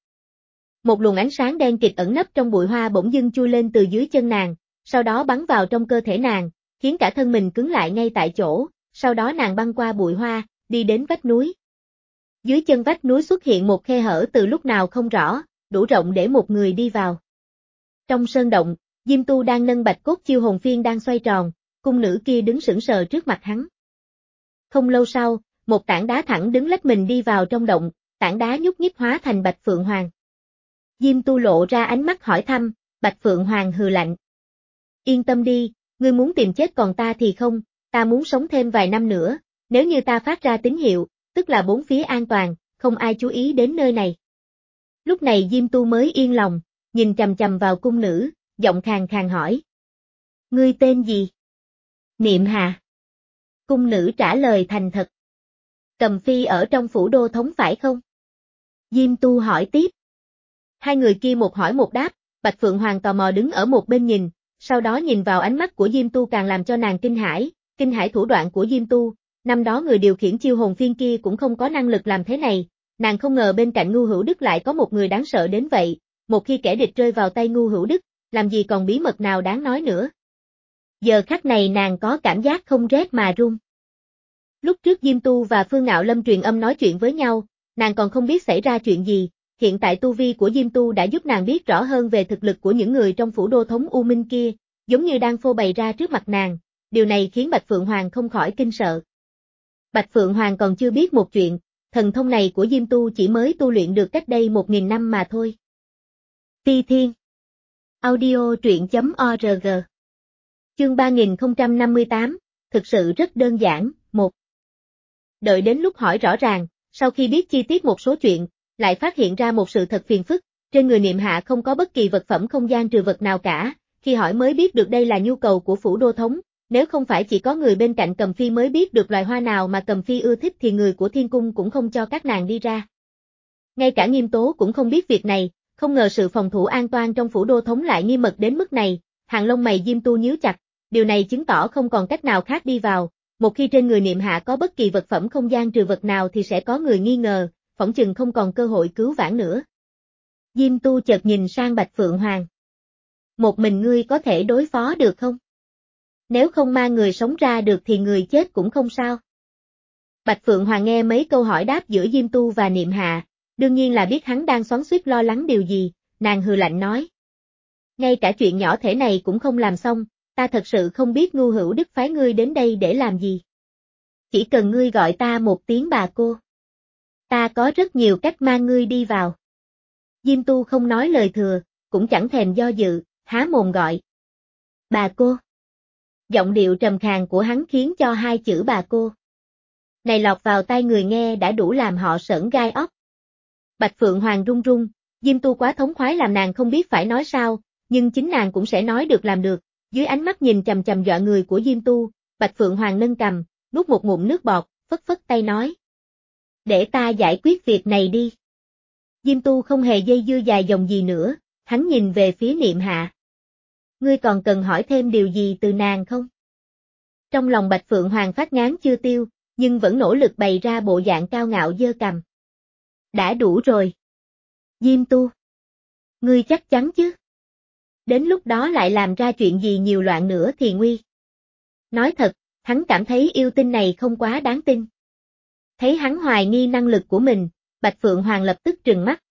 Một luồng ánh sáng đen kịt ẩn nấp trong bụi hoa bỗng dưng chui lên từ dưới chân nàng, sau đó bắn vào trong cơ thể nàng, khiến cả thân mình cứng lại ngay tại chỗ, sau đó nàng băng qua bụi hoa, đi đến vách núi. Dưới chân vách núi xuất hiện một khe hở từ lúc nào không rõ, đủ rộng để một người đi vào. Trong sơn động, Diêm Tu đang nâng bạch cốt chiêu hồn phiên đang xoay tròn, cung nữ kia đứng sững sờ trước mặt hắn. Không lâu sau, một tảng đá thẳng đứng lách mình đi vào trong động, tảng đá nhúc nhích hóa thành Bạch Phượng Hoàng. Diêm Tu lộ ra ánh mắt hỏi thăm, Bạch Phượng Hoàng hừ lạnh. Yên tâm đi, ngươi muốn tìm chết còn ta thì không, ta muốn sống thêm vài năm nữa, nếu như ta phát ra tín hiệu, tức là bốn phía an toàn, không ai chú ý đến nơi này. Lúc này Diêm Tu mới yên lòng, nhìn chằm chằm vào cung nữ, giọng khàn khàn hỏi. Ngươi tên gì? Niệm Hà. Cung nữ trả lời thành thật. Cầm phi ở trong phủ đô thống phải không? Diêm Tu hỏi tiếp. Hai người kia một hỏi một đáp, Bạch Phượng Hoàng tò mò đứng ở một bên nhìn, sau đó nhìn vào ánh mắt của Diêm Tu càng làm cho nàng kinh hãi, kinh hãi thủ đoạn của Diêm Tu, năm đó người điều khiển chiêu hồn phiên kia cũng không có năng lực làm thế này, nàng không ngờ bên cạnh Ngu Hữu Đức lại có một người đáng sợ đến vậy, một khi kẻ địch rơi vào tay Ngu Hữu Đức, làm gì còn bí mật nào đáng nói nữa. Giờ khắc này nàng có cảm giác không rét mà run. Lúc trước Diêm Tu và Phương Ngạo Lâm truyền âm nói chuyện với nhau, nàng còn không biết xảy ra chuyện gì, hiện tại tu vi của Diêm Tu đã giúp nàng biết rõ hơn về thực lực của những người trong phủ đô thống U Minh kia, giống như đang phô bày ra trước mặt nàng, điều này khiến Bạch Phượng Hoàng không khỏi kinh sợ. Bạch Phượng Hoàng còn chưa biết một chuyện, thần thông này của Diêm Tu chỉ mới tu luyện được cách đây một nghìn năm mà thôi. Phi Thiên Audio truyện.org Chương ba nghìn không trăm năm mươi tám, thực sự rất đơn giản, một. Đợi đến lúc hỏi rõ ràng, sau khi biết chi tiết một số chuyện, lại phát hiện ra một sự thật phiền phức, trên người Niệm Hạ không có bất kỳ vật phẩm không gian trừ vật nào cả, khi hỏi mới biết được đây là nhu cầu của phủ đô thống, nếu không phải chỉ có người bên cạnh Cầm Phi mới biết được loài hoa nào mà Cầm Phi ưa thích thì người của Thiên Cung cũng không cho các nàng đi ra. Ngay cả Nghiêm Tố cũng không biết việc này, không ngờ sự phòng thủ an toàn trong phủ đô thống lại nghiêm mật đến mức này, hàng lông mày Diêm Tu nhíu chặt, điều này chứng tỏ không còn cách nào khác đi vào, một khi trên người Niệm Hạ có bất kỳ vật phẩm không gian trừ vật nào thì sẽ có người nghi ngờ, phỏng chừng không còn cơ hội cứu vãn nữa. Diêm Tu chợt nhìn sang Bạch Phượng Hoàng. Một mình ngươi có thể đối phó được không? Nếu không mang người sống ra được thì người chết cũng không sao. Bạch Phượng Hoàng nghe mấy câu hỏi đáp giữa Diêm Tu và Niệm Hạ, đương nhiên là biết hắn đang xoắn xuýt lo lắng điều gì, nàng hừ lạnh nói. Ngay cả chuyện nhỏ thế này cũng không làm xong, ta thật sự không biết Ngu Hữu Đức phái ngươi đến đây để làm gì. Chỉ cần ngươi gọi ta một tiếng bà cô. Ta có rất nhiều cách mang ngươi đi vào. Diêm Tu không nói lời thừa, cũng chẳng thèm do dự, há mồm gọi. Bà cô. Giọng điệu trầm khàn của hắn khiến cho hai chữ bà cô này lọt vào tai người nghe đã đủ làm họ sởn gai óc. Bạch Phượng Hoàng run run, Diêm Tu quá thống khoái làm nàng không biết phải nói sao, nhưng chính nàng cũng sẽ nói được làm được. Dưới ánh mắt nhìn chằm chằm dọa người của Diêm Tu, Bạch Phượng Hoàng nâng cằm, nuốt một ngụm nước bọt, phất phất tay nói. Để ta giải quyết việc này đi. Diêm Tu không hề dây dưa dài dòng gì nữa, hắn nhìn về phía Niệm Hạ. Ngươi còn cần hỏi thêm điều gì từ nàng không? Trong lòng Bạch Phượng Hoàng phát ngán chưa tiêu, nhưng vẫn nỗ lực bày ra bộ dạng cao ngạo giơ cằm. Đã đủ rồi. Diêm Tu. Ngươi chắc chắn chứ? Đến lúc đó lại làm ra chuyện gì nhiều loạn nữa thì nguy. Nói thật, hắn cảm thấy yêu tinh này không quá đáng tin. Thấy hắn hoài nghi năng lực của mình, Bạch Phượng Hoàng lập tức trừng mắt.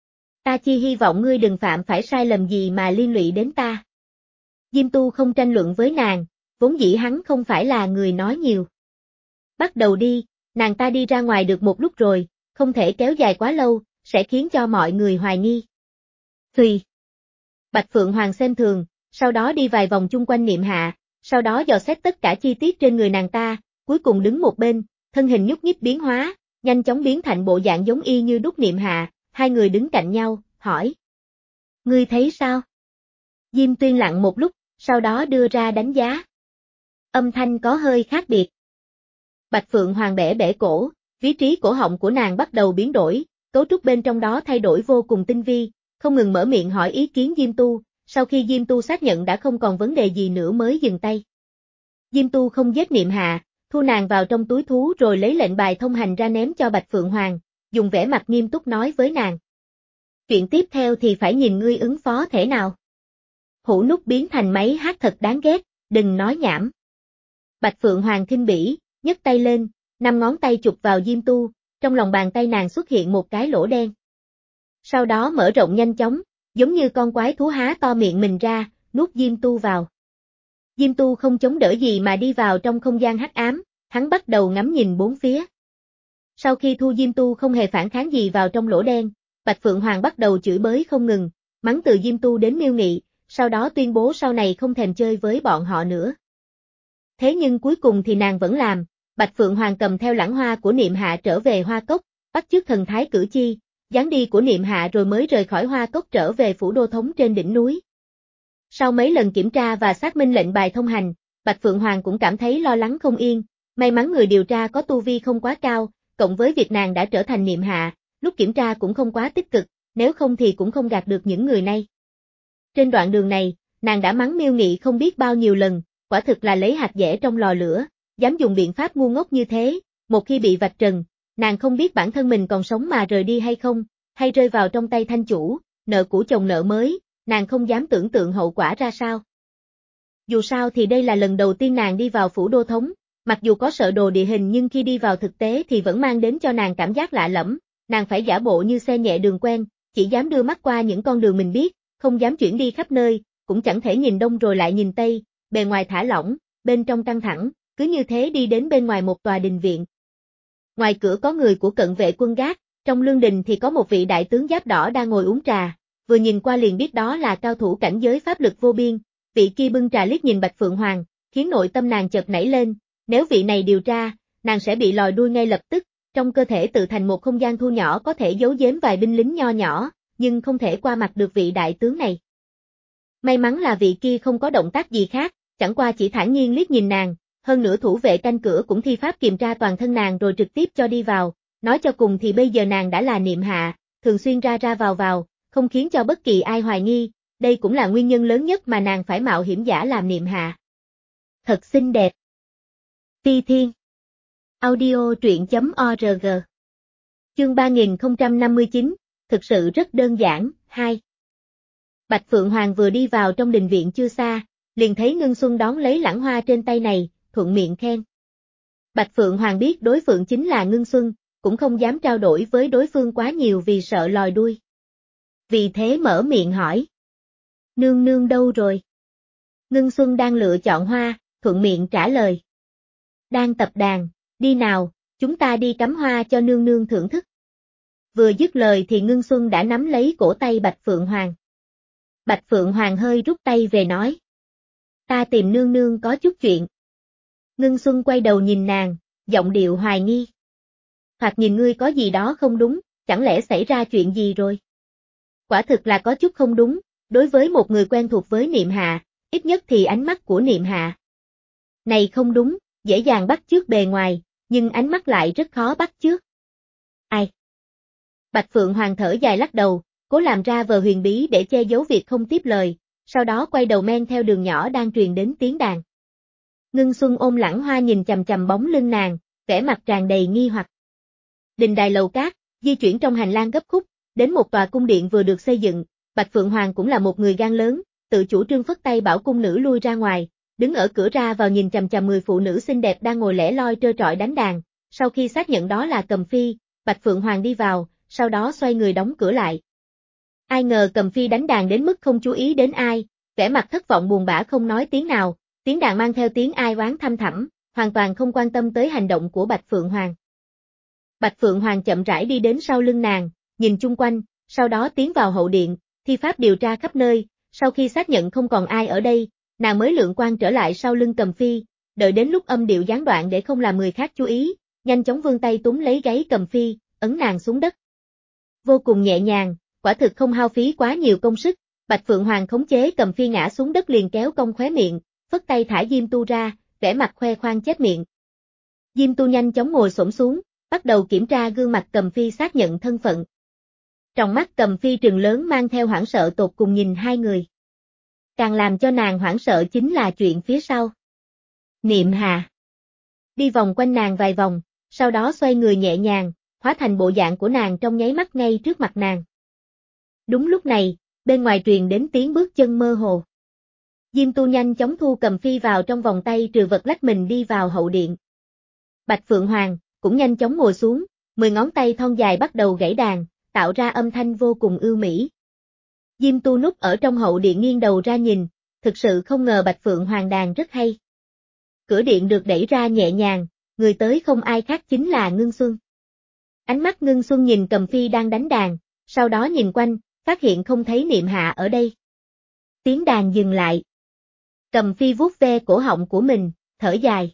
Ta chỉ hy vọng ngươi đừng phạm phải sai lầm gì mà liên lụy đến ta. Diêm Tu không tranh luận với nàng, vốn dĩ hắn không phải là người nói nhiều. Bắt đầu đi, nàng ta đi ra ngoài được một lúc rồi, không thể kéo dài quá lâu, sẽ khiến cho mọi người hoài nghi. Thùy. Bạch Phượng Hoàng xem thường, sau đó đi vài vòng chung quanh Niệm Hạ, sau đó dò xét tất cả chi tiết trên người nàng ta, cuối cùng đứng một bên, thân hình nhúc nhích biến hóa, nhanh chóng biến thành bộ dạng giống y như đúc Niệm Hạ, hai người đứng cạnh nhau, hỏi. Ngươi thấy sao? Diêm Tuyên lặng một lúc, sau đó đưa ra đánh giá. Âm thanh có hơi khác biệt. Bạch Phượng Hoàng bẻ bẻ cổ, vị trí cổ họng của nàng bắt đầu biến đổi, cấu trúc bên trong đó thay đổi vô cùng tinh vi, không ngừng mở miệng hỏi ý kiến Diêm Tu, sau khi Diêm Tu xác nhận đã không còn vấn đề gì nữa mới dừng tay. Diêm Tu không giết Niệm Hạ, thu nàng vào trong túi thú rồi lấy lệnh bài thông hành ra ném cho Bạch Phượng Hoàng, dùng vẻ mặt nghiêm túc nói với nàng. Chuyện tiếp theo thì phải nhìn ngươi ứng phó thế nào. Hũ nút biến thành máy hát thật đáng ghét, đừng nói nhảm. Bạch Phượng Hoàng khinh bỉ, nhấc tay lên, năm ngón tay chụp vào Diêm Tu, trong lòng bàn tay nàng xuất hiện một cái lỗ đen. Sau đó mở rộng nhanh chóng, giống như con quái thú há to miệng mình ra, nuốt Diêm Tu vào. Diêm Tu không chống đỡ gì mà đi vào trong không gian hắc ám, hắn bắt đầu ngắm nhìn bốn phía. Sau khi thu Diêm Tu không hề phản kháng gì vào trong lỗ đen, Bạch Phượng Hoàng bắt đầu chửi bới không ngừng, mắng từ Diêm Tu đến Miêu Nghị, sau đó tuyên bố sau này không thèm chơi với bọn họ nữa. Thế nhưng cuối cùng thì nàng vẫn làm, Bạch Phượng Hoàng cầm theo lãng hoa của Niệm Hạ trở về Hoa Cốc, bắt chước thần thái cử chi, dáng đi của Niệm Hạ rồi mới rời khỏi Hoa Cốc trở về phủ đô thống trên đỉnh núi. Sau mấy lần kiểm tra và xác minh lệnh bài thông hành, Bạch Phượng Hoàng cũng cảm thấy lo lắng không yên, may mắn người điều tra có tu vi không quá cao, cộng với việc nàng đã trở thành Niệm Hạ, lúc kiểm tra cũng không quá tích cực, nếu không thì cũng không gạt được những người này. Trên đoạn đường này, nàng đã mắng Miêu Nghị không biết bao nhiêu lần, quả thực là lấy hạt dẻ trong lò lửa, dám dùng biện pháp ngu ngốc như thế, một khi bị vạch trần, nàng không biết bản thân mình còn sống mà rời đi hay không, hay rơi vào trong tay thanh chủ, nợ cũ chồng nợ mới, nàng không dám tưởng tượng hậu quả ra sao. Dù sao thì đây là lần đầu tiên nàng đi vào phủ đô thống, mặc dù có sợ đồ địa hình nhưng khi đi vào thực tế thì vẫn mang đến cho nàng cảm giác lạ lẫm, nàng phải giả bộ như xe nhẹ đường quen, chỉ dám đưa mắt qua những con đường mình biết, không dám chuyển đi khắp nơi, cũng chẳng thể nhìn đông rồi lại nhìn tây, bề ngoài thả lỏng, bên trong căng thẳng, cứ như thế đi đến bên ngoài một tòa đình viện. Ngoài cửa có người của cận vệ quân gác, trong lương đình thì có một vị đại tướng giáp đỏ đang ngồi uống trà, vừa nhìn qua liền biết đó là cao thủ cảnh giới pháp lực vô biên, vị kia bưng trà liếc nhìn Bạch Phượng Hoàng, khiến nội tâm nàng chợt nảy lên, nếu vị này điều tra, nàng sẽ bị lòi đuôi ngay lập tức, trong cơ thể tự thành một không gian thu nhỏ có thể giấu giếm vài binh lính nho nhỏ, nhưng không thể qua mặt được vị đại tướng này. May mắn là vị kia không có động tác gì khác, chẳng qua chỉ thản nhiên liếc nhìn nàng, hơn nữa thủ vệ canh cửa cũng thi pháp kiểm tra toàn thân nàng rồi trực tiếp cho đi vào, nói cho cùng thì bây giờ nàng đã là Niệm Hạ, thường xuyên ra ra vào vào, không khiến cho bất kỳ ai hoài nghi, đây cũng là nguyên nhân lớn nhất mà nàng phải mạo hiểm giả làm Niệm Hạ. Thật xinh đẹp. Ti Thiên. Audio truyện chấm org. Chương ba nghìn không trăm năm mươi chín, thực sự rất đơn giản, hai. Bạch Phượng Hoàng vừa đi vào trong đình viện chưa xa, liền thấy Ngân Xuân đón lấy lãng hoa trên tay này, thuận miệng khen. Bạch Phượng Hoàng biết đối phương chính là Ngân Xuân, cũng không dám trao đổi với đối phương quá nhiều vì sợ lòi đuôi. Vì thế mở miệng hỏi. Nương nương đâu rồi? Ngân Xuân đang lựa chọn hoa, thuận miệng trả lời. Đang tập đàn, đi nào, chúng ta đi cắm hoa cho nương nương thưởng thức. Vừa dứt lời thì Ngân Xuân đã nắm lấy cổ tay Bạch Phượng Hoàng. Bạch Phượng Hoàng hơi rút tay về nói. Ta tìm nương nương có chút chuyện. Ngân Xuân quay đầu nhìn nàng, giọng điệu hoài nghi. Hoặc nhìn ngươi có gì đó không đúng, chẳng lẽ xảy ra chuyện gì rồi? Quả thực là có chút không đúng, đối với một người quen thuộc với Niệm Hạ, ít nhất thì ánh mắt của Niệm Hạ. Này không đúng, dễ dàng bắt chước bề ngoài, nhưng ánh mắt lại rất khó bắt chước. Ai? Bạch Phượng Hoàng thở dài lắc đầu, cố làm ra vờ huyền bí để che giấu việc không tiếp lời, sau đó quay đầu men theo đường nhỏ đang truyền đến tiếng đàn. Ngân Xuân ôm lãng hoa nhìn chằm chằm bóng lưng nàng, vẻ mặt tràn đầy nghi hoặc. Đình đài lầu cát, di chuyển trong hành lang gấp khúc, đến một tòa cung điện vừa được xây dựng, Bạch Phượng Hoàng cũng là một người gan lớn, tự chủ trương phất tay bảo cung nữ lui ra ngoài, đứng ở cửa ra vào nhìn chằm chằm người phụ nữ xinh đẹp đang ngồi lẻ loi trơ trọi đánh đàn, sau khi xác nhận đó là Cầm Phi, Bạch Phượng Hoàng đi vào, sau đó xoay người đóng cửa lại. Ai ngờ Cầm Phi đánh đàn đến mức không chú ý đến ai, vẻ mặt thất vọng buồn bã không nói tiếng nào, tiếng đàn mang theo tiếng ai oán thăm thẳm, hoàn toàn không quan tâm tới hành động của Bạch Phượng Hoàng. Bạch Phượng Hoàng chậm rãi đi đến sau lưng nàng, nhìn chung quanh, sau đó tiến vào hậu điện, thi pháp điều tra khắp nơi, Sau khi xác nhận không còn ai ở đây, nàng mới lượng quang trở lại sau lưng Cầm Phi, đợi đến lúc âm điệu gián đoạn để không làm người khác chú ý, nhanh chóng vươn tay túm lấy gáy Cầm Phi, ấn nàng xuống đất. Vô cùng nhẹ nhàng, quả thực không hao phí quá nhiều công sức, Bạch Phượng Hoàng khống chế Cầm Phi ngã xuống đất liền kéo cong khóe miệng, phất tay thả Diêm Tu ra, vẻ mặt khoe khoang chép miệng. Diêm Tu nhanh chóng ngồi xổm xuống, bắt đầu kiểm tra gương mặt Cầm Phi xác nhận thân phận. Trong mắt Cầm Phi trừng lớn mang theo hoảng sợ tột cùng nhìn hai người. Càng làm cho nàng hoảng sợ chính là chuyện phía sau. Niệm Hà đi vòng quanh nàng vài vòng, sau đó xoay người nhẹ nhàng, hóa thành bộ dạng của nàng trong nháy mắt ngay trước mặt nàng. Đúng lúc này, bên ngoài truyền đến tiếng bước chân mơ hồ. Diêm Tu nhanh chóng thu Cầm Phi vào trong vòng tay trừ vật lách mình đi vào hậu điện. Bạch Phượng Hoàng cũng nhanh chóng ngồi xuống, mười ngón tay thon dài bắt đầu gảy đàn, tạo ra âm thanh vô cùng ưu mỹ. Diêm Tu núp ở trong hậu điện nghiêng đầu ra nhìn, thực sự không ngờ Bạch Phượng Hoàng đàn rất hay. Cửa điện được đẩy ra nhẹ nhàng, người tới không ai khác chính là Ngưng Xuân. Ánh mắt Ngưng Xuân nhìn Cầm Phi đang đánh đàn, sau đó nhìn quanh, phát hiện không thấy Niệm Hạ ở đây. Tiếng đàn dừng lại. Cầm Phi vuốt ve cổ họng của mình, thở dài.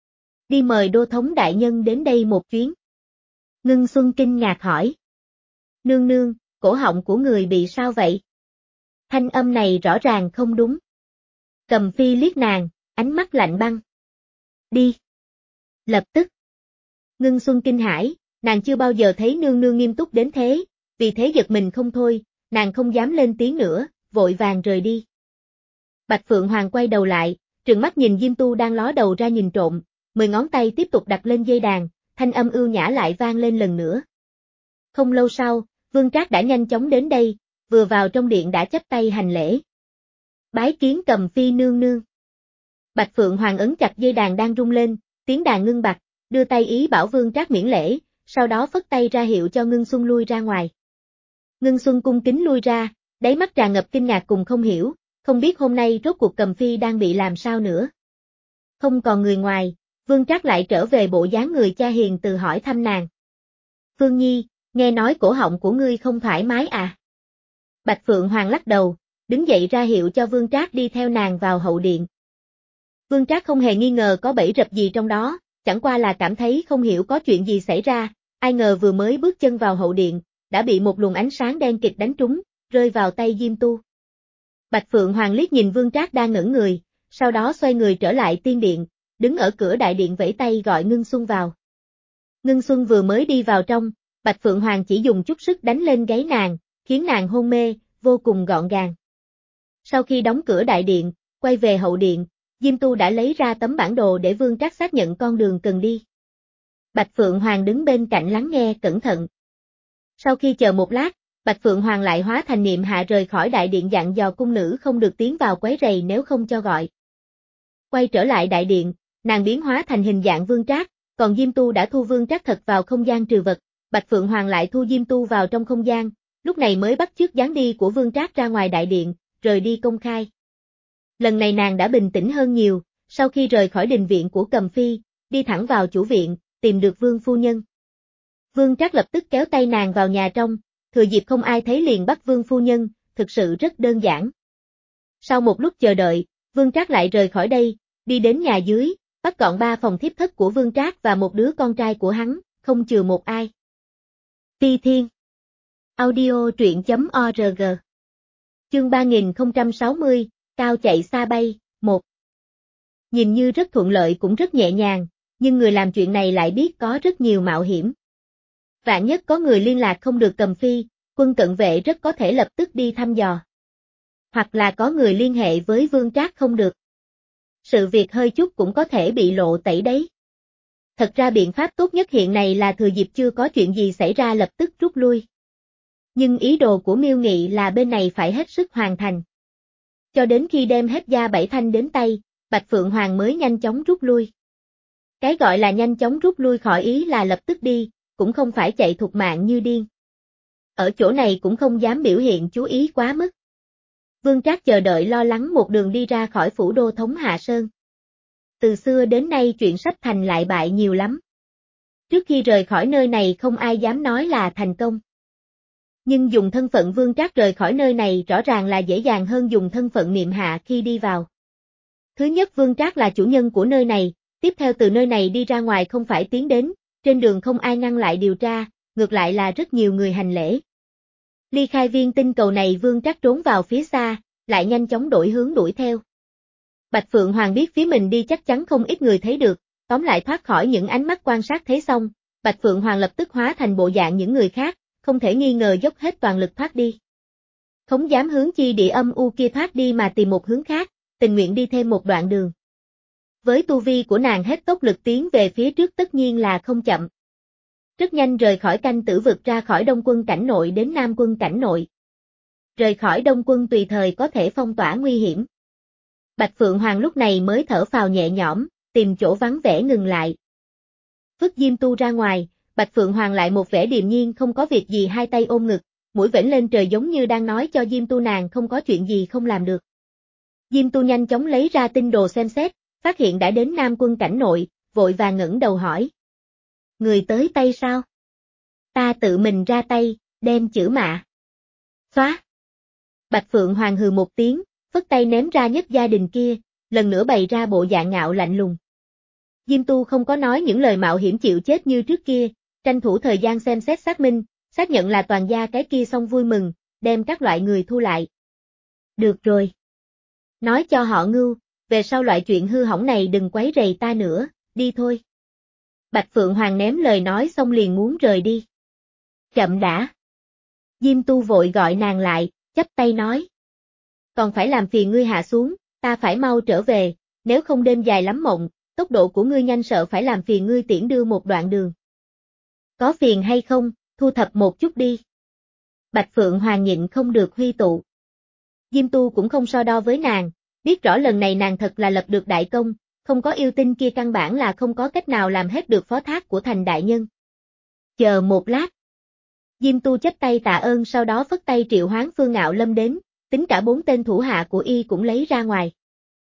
Đi mời đô thống đại nhân đến đây một chuyến. Ngưng Xuân kinh ngạc hỏi. Nương nương, cổ họng của người bị sao vậy? Thanh âm này rõ ràng không đúng. Cầm Phi liếc nàng, ánh mắt lạnh băng. Đi. Lập tức. Ngưng Xuân kinh hãi, nàng chưa bao giờ thấy nương nương nghiêm túc đến thế, vì thế giật mình không thôi, nàng không dám lên tiếng nữa, vội vàng rời đi. Bạch Phượng Hoàng quay đầu lại, trừng mắt nhìn Diêm Tu đang ló đầu ra nhìn trộm, mười ngón tay tiếp tục đặt lên dây đàn, thanh âm ưu nhã lại vang lên lần nữa. Không lâu sau, Vương Trác đã nhanh chóng đến đây, vừa vào trong điện đã chắp tay hành lễ. Bái kiến Cầm Phi nương nương. Bạch Phượng Hoàng ấn chặt dây đàn đang rung lên, tiếng đàn ngưng bặt, đưa tay ý bảo Vương Trác miễn lễ, sau đó phất tay ra hiệu cho Ngưng Xuân lui ra ngoài. Ngưng Xuân cung kính lui ra, đáy mắt tràn ngập kinh ngạc cùng không hiểu, không biết hôm nay rốt cuộc Cầm Phi đang bị làm sao nữa. Không còn người ngoài, Vương Trác lại trở về bộ dáng người cha hiền từ hỏi thăm nàng. Phương Nhi, nghe nói cổ họng của ngươi không thoải mái à? Bạch Phượng Hoàng lắc đầu, đứng dậy ra hiệu cho Vương Trác đi theo nàng vào hậu điện. Vương Trác không hề nghi ngờ có bẫy rập gì trong đó, chẳng qua là cảm thấy không hiểu có chuyện gì xảy ra, ai ngờ vừa mới bước chân vào hậu điện, đã bị một luồng ánh sáng đen kịt đánh trúng, rơi vào tay Diêm Tu. Bạch Phượng Hoàng liếc nhìn Vương Trác đang ngẩn người, sau đó xoay người trở lại tiên điện, đứng ở cửa đại điện vẫy tay gọi Ngưng Xuân vào. Ngưng Xuân vừa mới đi vào trong, Bạch Phượng Hoàng chỉ dùng chút sức đánh lên gáy nàng, khiến nàng hôn mê, vô cùng gọn gàng. Sau khi đóng cửa đại điện, quay về hậu điện, Diêm Tu đã lấy ra tấm bản đồ để Vương Trác xác nhận con đường cần đi. Bạch Phượng Hoàng đứng bên cạnh lắng nghe cẩn thận. Sau khi chờ một lát, Bạch Phượng Hoàng lại hóa thành Niệm Hạ rời khỏi đại điện dặn dò cung nữ không được tiến vào quấy rầy nếu không cho gọi. Quay trở lại đại điện, nàng biến hóa thành hình dạng Vương Trác, còn Diêm Tu đã thu Vương Trác thật vào không gian trừ vật, Bạch Phượng Hoàng lại thu Diêm Tu vào trong không gian, lúc này mới bắt chước dáng đi của Vương Trác ra ngoài đại điện, rời đi công khai. Lần này nàng đã bình tĩnh hơn nhiều, sau khi rời khỏi đình viện của Cầm Phi, đi thẳng vào chủ viện, tìm được Vương phu nhân. Vương Trác lập tức kéo tay nàng vào nhà trong, thừa dịp không ai thấy liền bắt Vương phu nhân, thực sự rất đơn giản. Sau một lúc chờ đợi, Vương Trác lại rời khỏi đây, đi đến nhà dưới, bắt gọn ba phòng thiếp thất của Vương Trác và một đứa con trai của hắn, không chừa một ai. Ti Thiên Audio truyện.org Chương ba nghìn không trăm sáu mươi, Cao chạy xa bay, một. Nhìn như rất thuận lợi cũng rất nhẹ nhàng, nhưng người làm chuyện này lại biết có rất nhiều mạo hiểm. Vạn nhất có người liên lạc không được Cầm Phi, quân cận vệ rất có thể lập tức đi thăm dò. Hoặc là có người liên hệ với Vương Trác không được. Sự việc hơi chút cũng có thể bị lộ tẩy đấy. Thật ra biện pháp tốt nhất hiện này là thừa dịp chưa có chuyện gì xảy ra lập tức rút lui. Nhưng ý đồ của Miêu Nghị là bên này phải hết sức hoàn thành. Cho đến khi đem hết gia bảy thanh đến tay, Bạch Phượng Hoàng mới nhanh chóng rút lui. Cái gọi là nhanh chóng rút lui khỏi ý là lập tức đi, cũng không phải chạy thục mạng như điên. Ở chỗ này cũng không dám biểu hiện chú ý quá mức. Vương Trác chờ đợi lo lắng một đường đi ra khỏi phủ đô thống Hạ Sơn. Từ xưa đến nay chuyện sắp thành lại bại nhiều lắm. Trước khi rời khỏi nơi này không ai dám nói là thành công. Nhưng dùng thân phận Vương Trác rời khỏi nơi này rõ ràng là dễ dàng hơn dùng thân phận Niệm Hạ khi đi vào. Thứ nhất, Vương Trác là chủ nhân của nơi này, tiếp theo từ nơi này đi ra ngoài không phải tiến đến, trên đường không ai ngăn lại điều tra, ngược lại là rất nhiều người hành lễ. Ly khai viên tinh cầu này, Vương Trác trốn vào phía xa, lại nhanh chóng đổi hướng đuổi theo. Bạch Phượng Hoàng biết phía mình đi chắc chắn không ít người thấy được, tóm lại thoát khỏi những ánh mắt quan sát thấy xong, Bạch Phượng Hoàng lập tức hóa thành bộ dạng những người khác, không thể nghi ngờ dốc hết toàn lực thoát đi. Không dám hướng chi địa âm u kia thoát đi mà tìm một hướng khác, tình nguyện đi thêm một đoạn đường. Với tu vi của nàng hết tốc lực tiến về phía trước tất nhiên là không chậm. Rất nhanh rời khỏi canh tử vực ra khỏi Đông quân cảnh nội đến Nam quân cảnh nội. Rời khỏi Đông quân tùy thời có thể phong tỏa nguy hiểm. Bạch Phượng Hoàng lúc này mới thở phào nhẹ nhõm, tìm chỗ vắng vẻ ngừng lại. Vứt Diêm Tu ra ngoài, Bạch Phượng Hoàng lại một vẻ điềm nhiên không có việc gì hai tay ôm ngực, mũi vểnh lên trời giống như đang nói cho Diêm Tu nàng không có chuyện gì không làm được. Diêm Tu nhanh chóng lấy ra tinh đồ xem xét, phát hiện đã đến Nam quân cảnh nội, vội vàng ngẩng đầu hỏi. Người tới tay sao? Ta tự mình ra tay, đem chữ mạ. Xóa. Bạch Phượng Hoàng hừ một tiếng, phất tay ném ra nhất gia đình kia, lần nữa bày ra bộ dạng ngạo lạnh lùng. Diêm Tu không có nói những lời mạo hiểm chịu chết như trước kia, tranh thủ thời gian xem xét xác minh, xác nhận là toàn gia cái kia xong vui mừng, đem các loại người thu lại. Được rồi. Nói cho họ Ngưu, về sau loại chuyện hư hỏng này đừng quấy rầy ta nữa, đi thôi. Bạch Phượng Hoàng ném lời nói xong liền muốn rời đi. Chậm đã. Diêm Tu vội gọi nàng lại, chắp tay nói. Còn phải làm phiền ngươi hạ xuống, ta phải mau trở về, nếu không đêm dài lắm mộng, tốc độ của ngươi nhanh sợ phải làm phiền ngươi tiễn đưa một đoạn đường. Có phiền hay không, thu thập một chút đi. Bạch Phượng Hoàng nhịn không được huy tụ. Diêm Tu cũng không so đo với nàng, biết rõ lần này nàng thật là lập được đại công, không có yêu tinh kia căn bản là không có cách nào làm hết được phó thác của thành đại nhân. Chờ một lát. Diêm Tu chắp tay tạ ơn sau đó phất tay triệu hoán Phương Ngạo Lâm đến, tính cả bốn tên thủ hạ của y cũng lấy ra ngoài.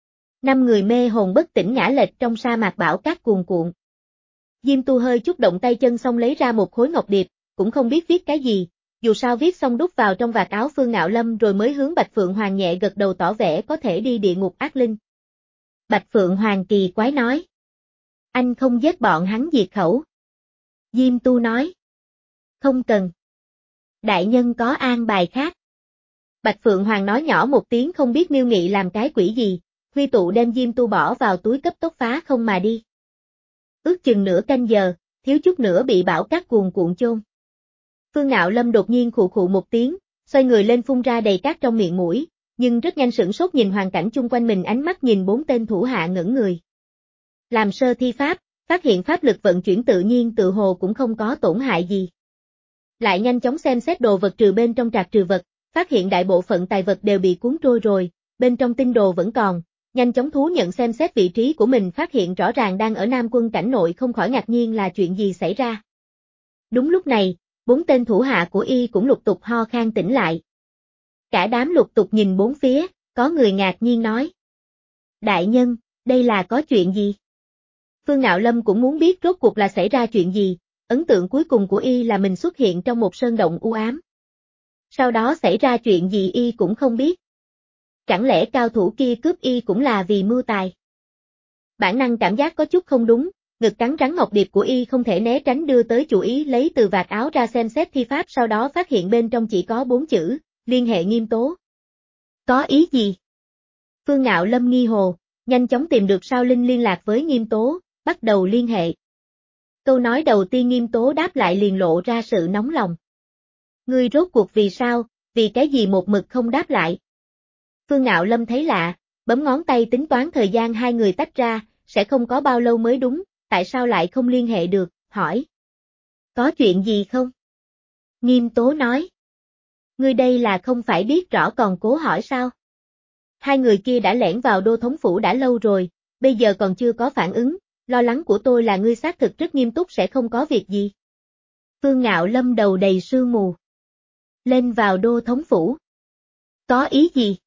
Năm người mê hồn bất tỉnh ngã lệch trong sa mạc bão cát cuồn cuộn. Diêm Tu hơi chút động tay chân xong lấy ra một khối ngọc điệp, cũng không biết viết cái gì, dù sao viết xong đút vào trong vạt áo Phương Ngạo Lâm rồi mới hướng Bạch Phượng Hoàng nhẹ gật đầu tỏ vẻ có thể đi địa ngục ác linh. Bạch Phượng Hoàng kỳ quái nói. Anh không giết bọn hắn diệt khẩu. Diêm Tu nói. Không cần. Đại nhân có an bài khác. Bạch Phượng Hoàng nói nhỏ một tiếng không biết miêu nghị làm cái quỷ gì, huy tụ đem Diêm Tu bỏ vào túi cấp tốc phá không mà đi. Ước chừng nửa canh giờ, thiếu chút nữa bị bão cát cuồn cuộn chôn. Phương Ngạo Lâm đột nhiên khụ khụ một tiếng, xoay người lên phun ra đầy cát trong miệng mũi, nhưng rất nhanh sửng sốt nhìn hoàn cảnh chung quanh mình, ánh mắt nhìn bốn tên thủ hạ ngẩn người. Làm sơ thi pháp, phát hiện pháp lực vận chuyển tự nhiên tự hồ cũng không có tổn hại gì. Lại nhanh chóng xem xét đồ vật trừ bên trong trạc trừ vật, phát hiện đại bộ phận tài vật đều bị cuốn trôi rồi, bên trong tinh đồ vẫn còn, nhanh chóng thú nhận xem xét vị trí của mình phát hiện rõ ràng đang ở Nam quân cảnh nội, không khỏi ngạc nhiên là chuyện gì xảy ra. Đúng lúc này, bốn tên thủ hạ của y cũng lục tục ho khan tỉnh lại. Cả đám lục tục nhìn bốn phía, có người ngạc nhiên nói. Đại nhân, đây là có chuyện gì? Phương Ngạo Lâm cũng muốn biết rốt cuộc là xảy ra chuyện gì, ấn tượng cuối cùng của y là mình xuất hiện trong một sơn động u ám. Sau đó xảy ra chuyện gì y cũng không biết. Chẳng lẽ cao thủ kia cướp y cũng là vì mưu tài? Bản năng cảm giác có chút không đúng, ngực cắn rắn ngọc điệp của y không thể né tránh đưa tới chủ ý lấy từ vạt áo ra xem xét thi pháp, sau đó phát hiện bên trong chỉ có bốn chữ, liên hệ Nghiêm Tố. Có ý gì? Phương Ngạo Lâm nghi hồ, nhanh chóng tìm được sao linh liên lạc với Nghiêm Tố, bắt đầu liên hệ. Câu nói đầu tiên Nghiêm Tố đáp lại liền lộ ra sự nóng lòng. Ngươi rốt cuộc vì sao, vì cái gì một mực không đáp lại? Phương Ngạo Lâm thấy lạ, bấm ngón tay tính toán thời gian hai người tách ra, sẽ không có bao lâu mới đúng, tại sao lại không liên hệ được, hỏi. Có chuyện gì không? Nghiêm Tố nói. Ngươi đây là không phải biết rõ còn cố hỏi sao? Hai người kia đã lẻn vào đô thống phủ đã lâu rồi, bây giờ còn chưa có phản ứng, lo lắng của tôi là ngươi xác thực rất nghiêm túc sẽ không có việc gì. Phương Ngạo Lâm đầu đầy sương mù. Lên vào đô thống phủ. Có ý gì?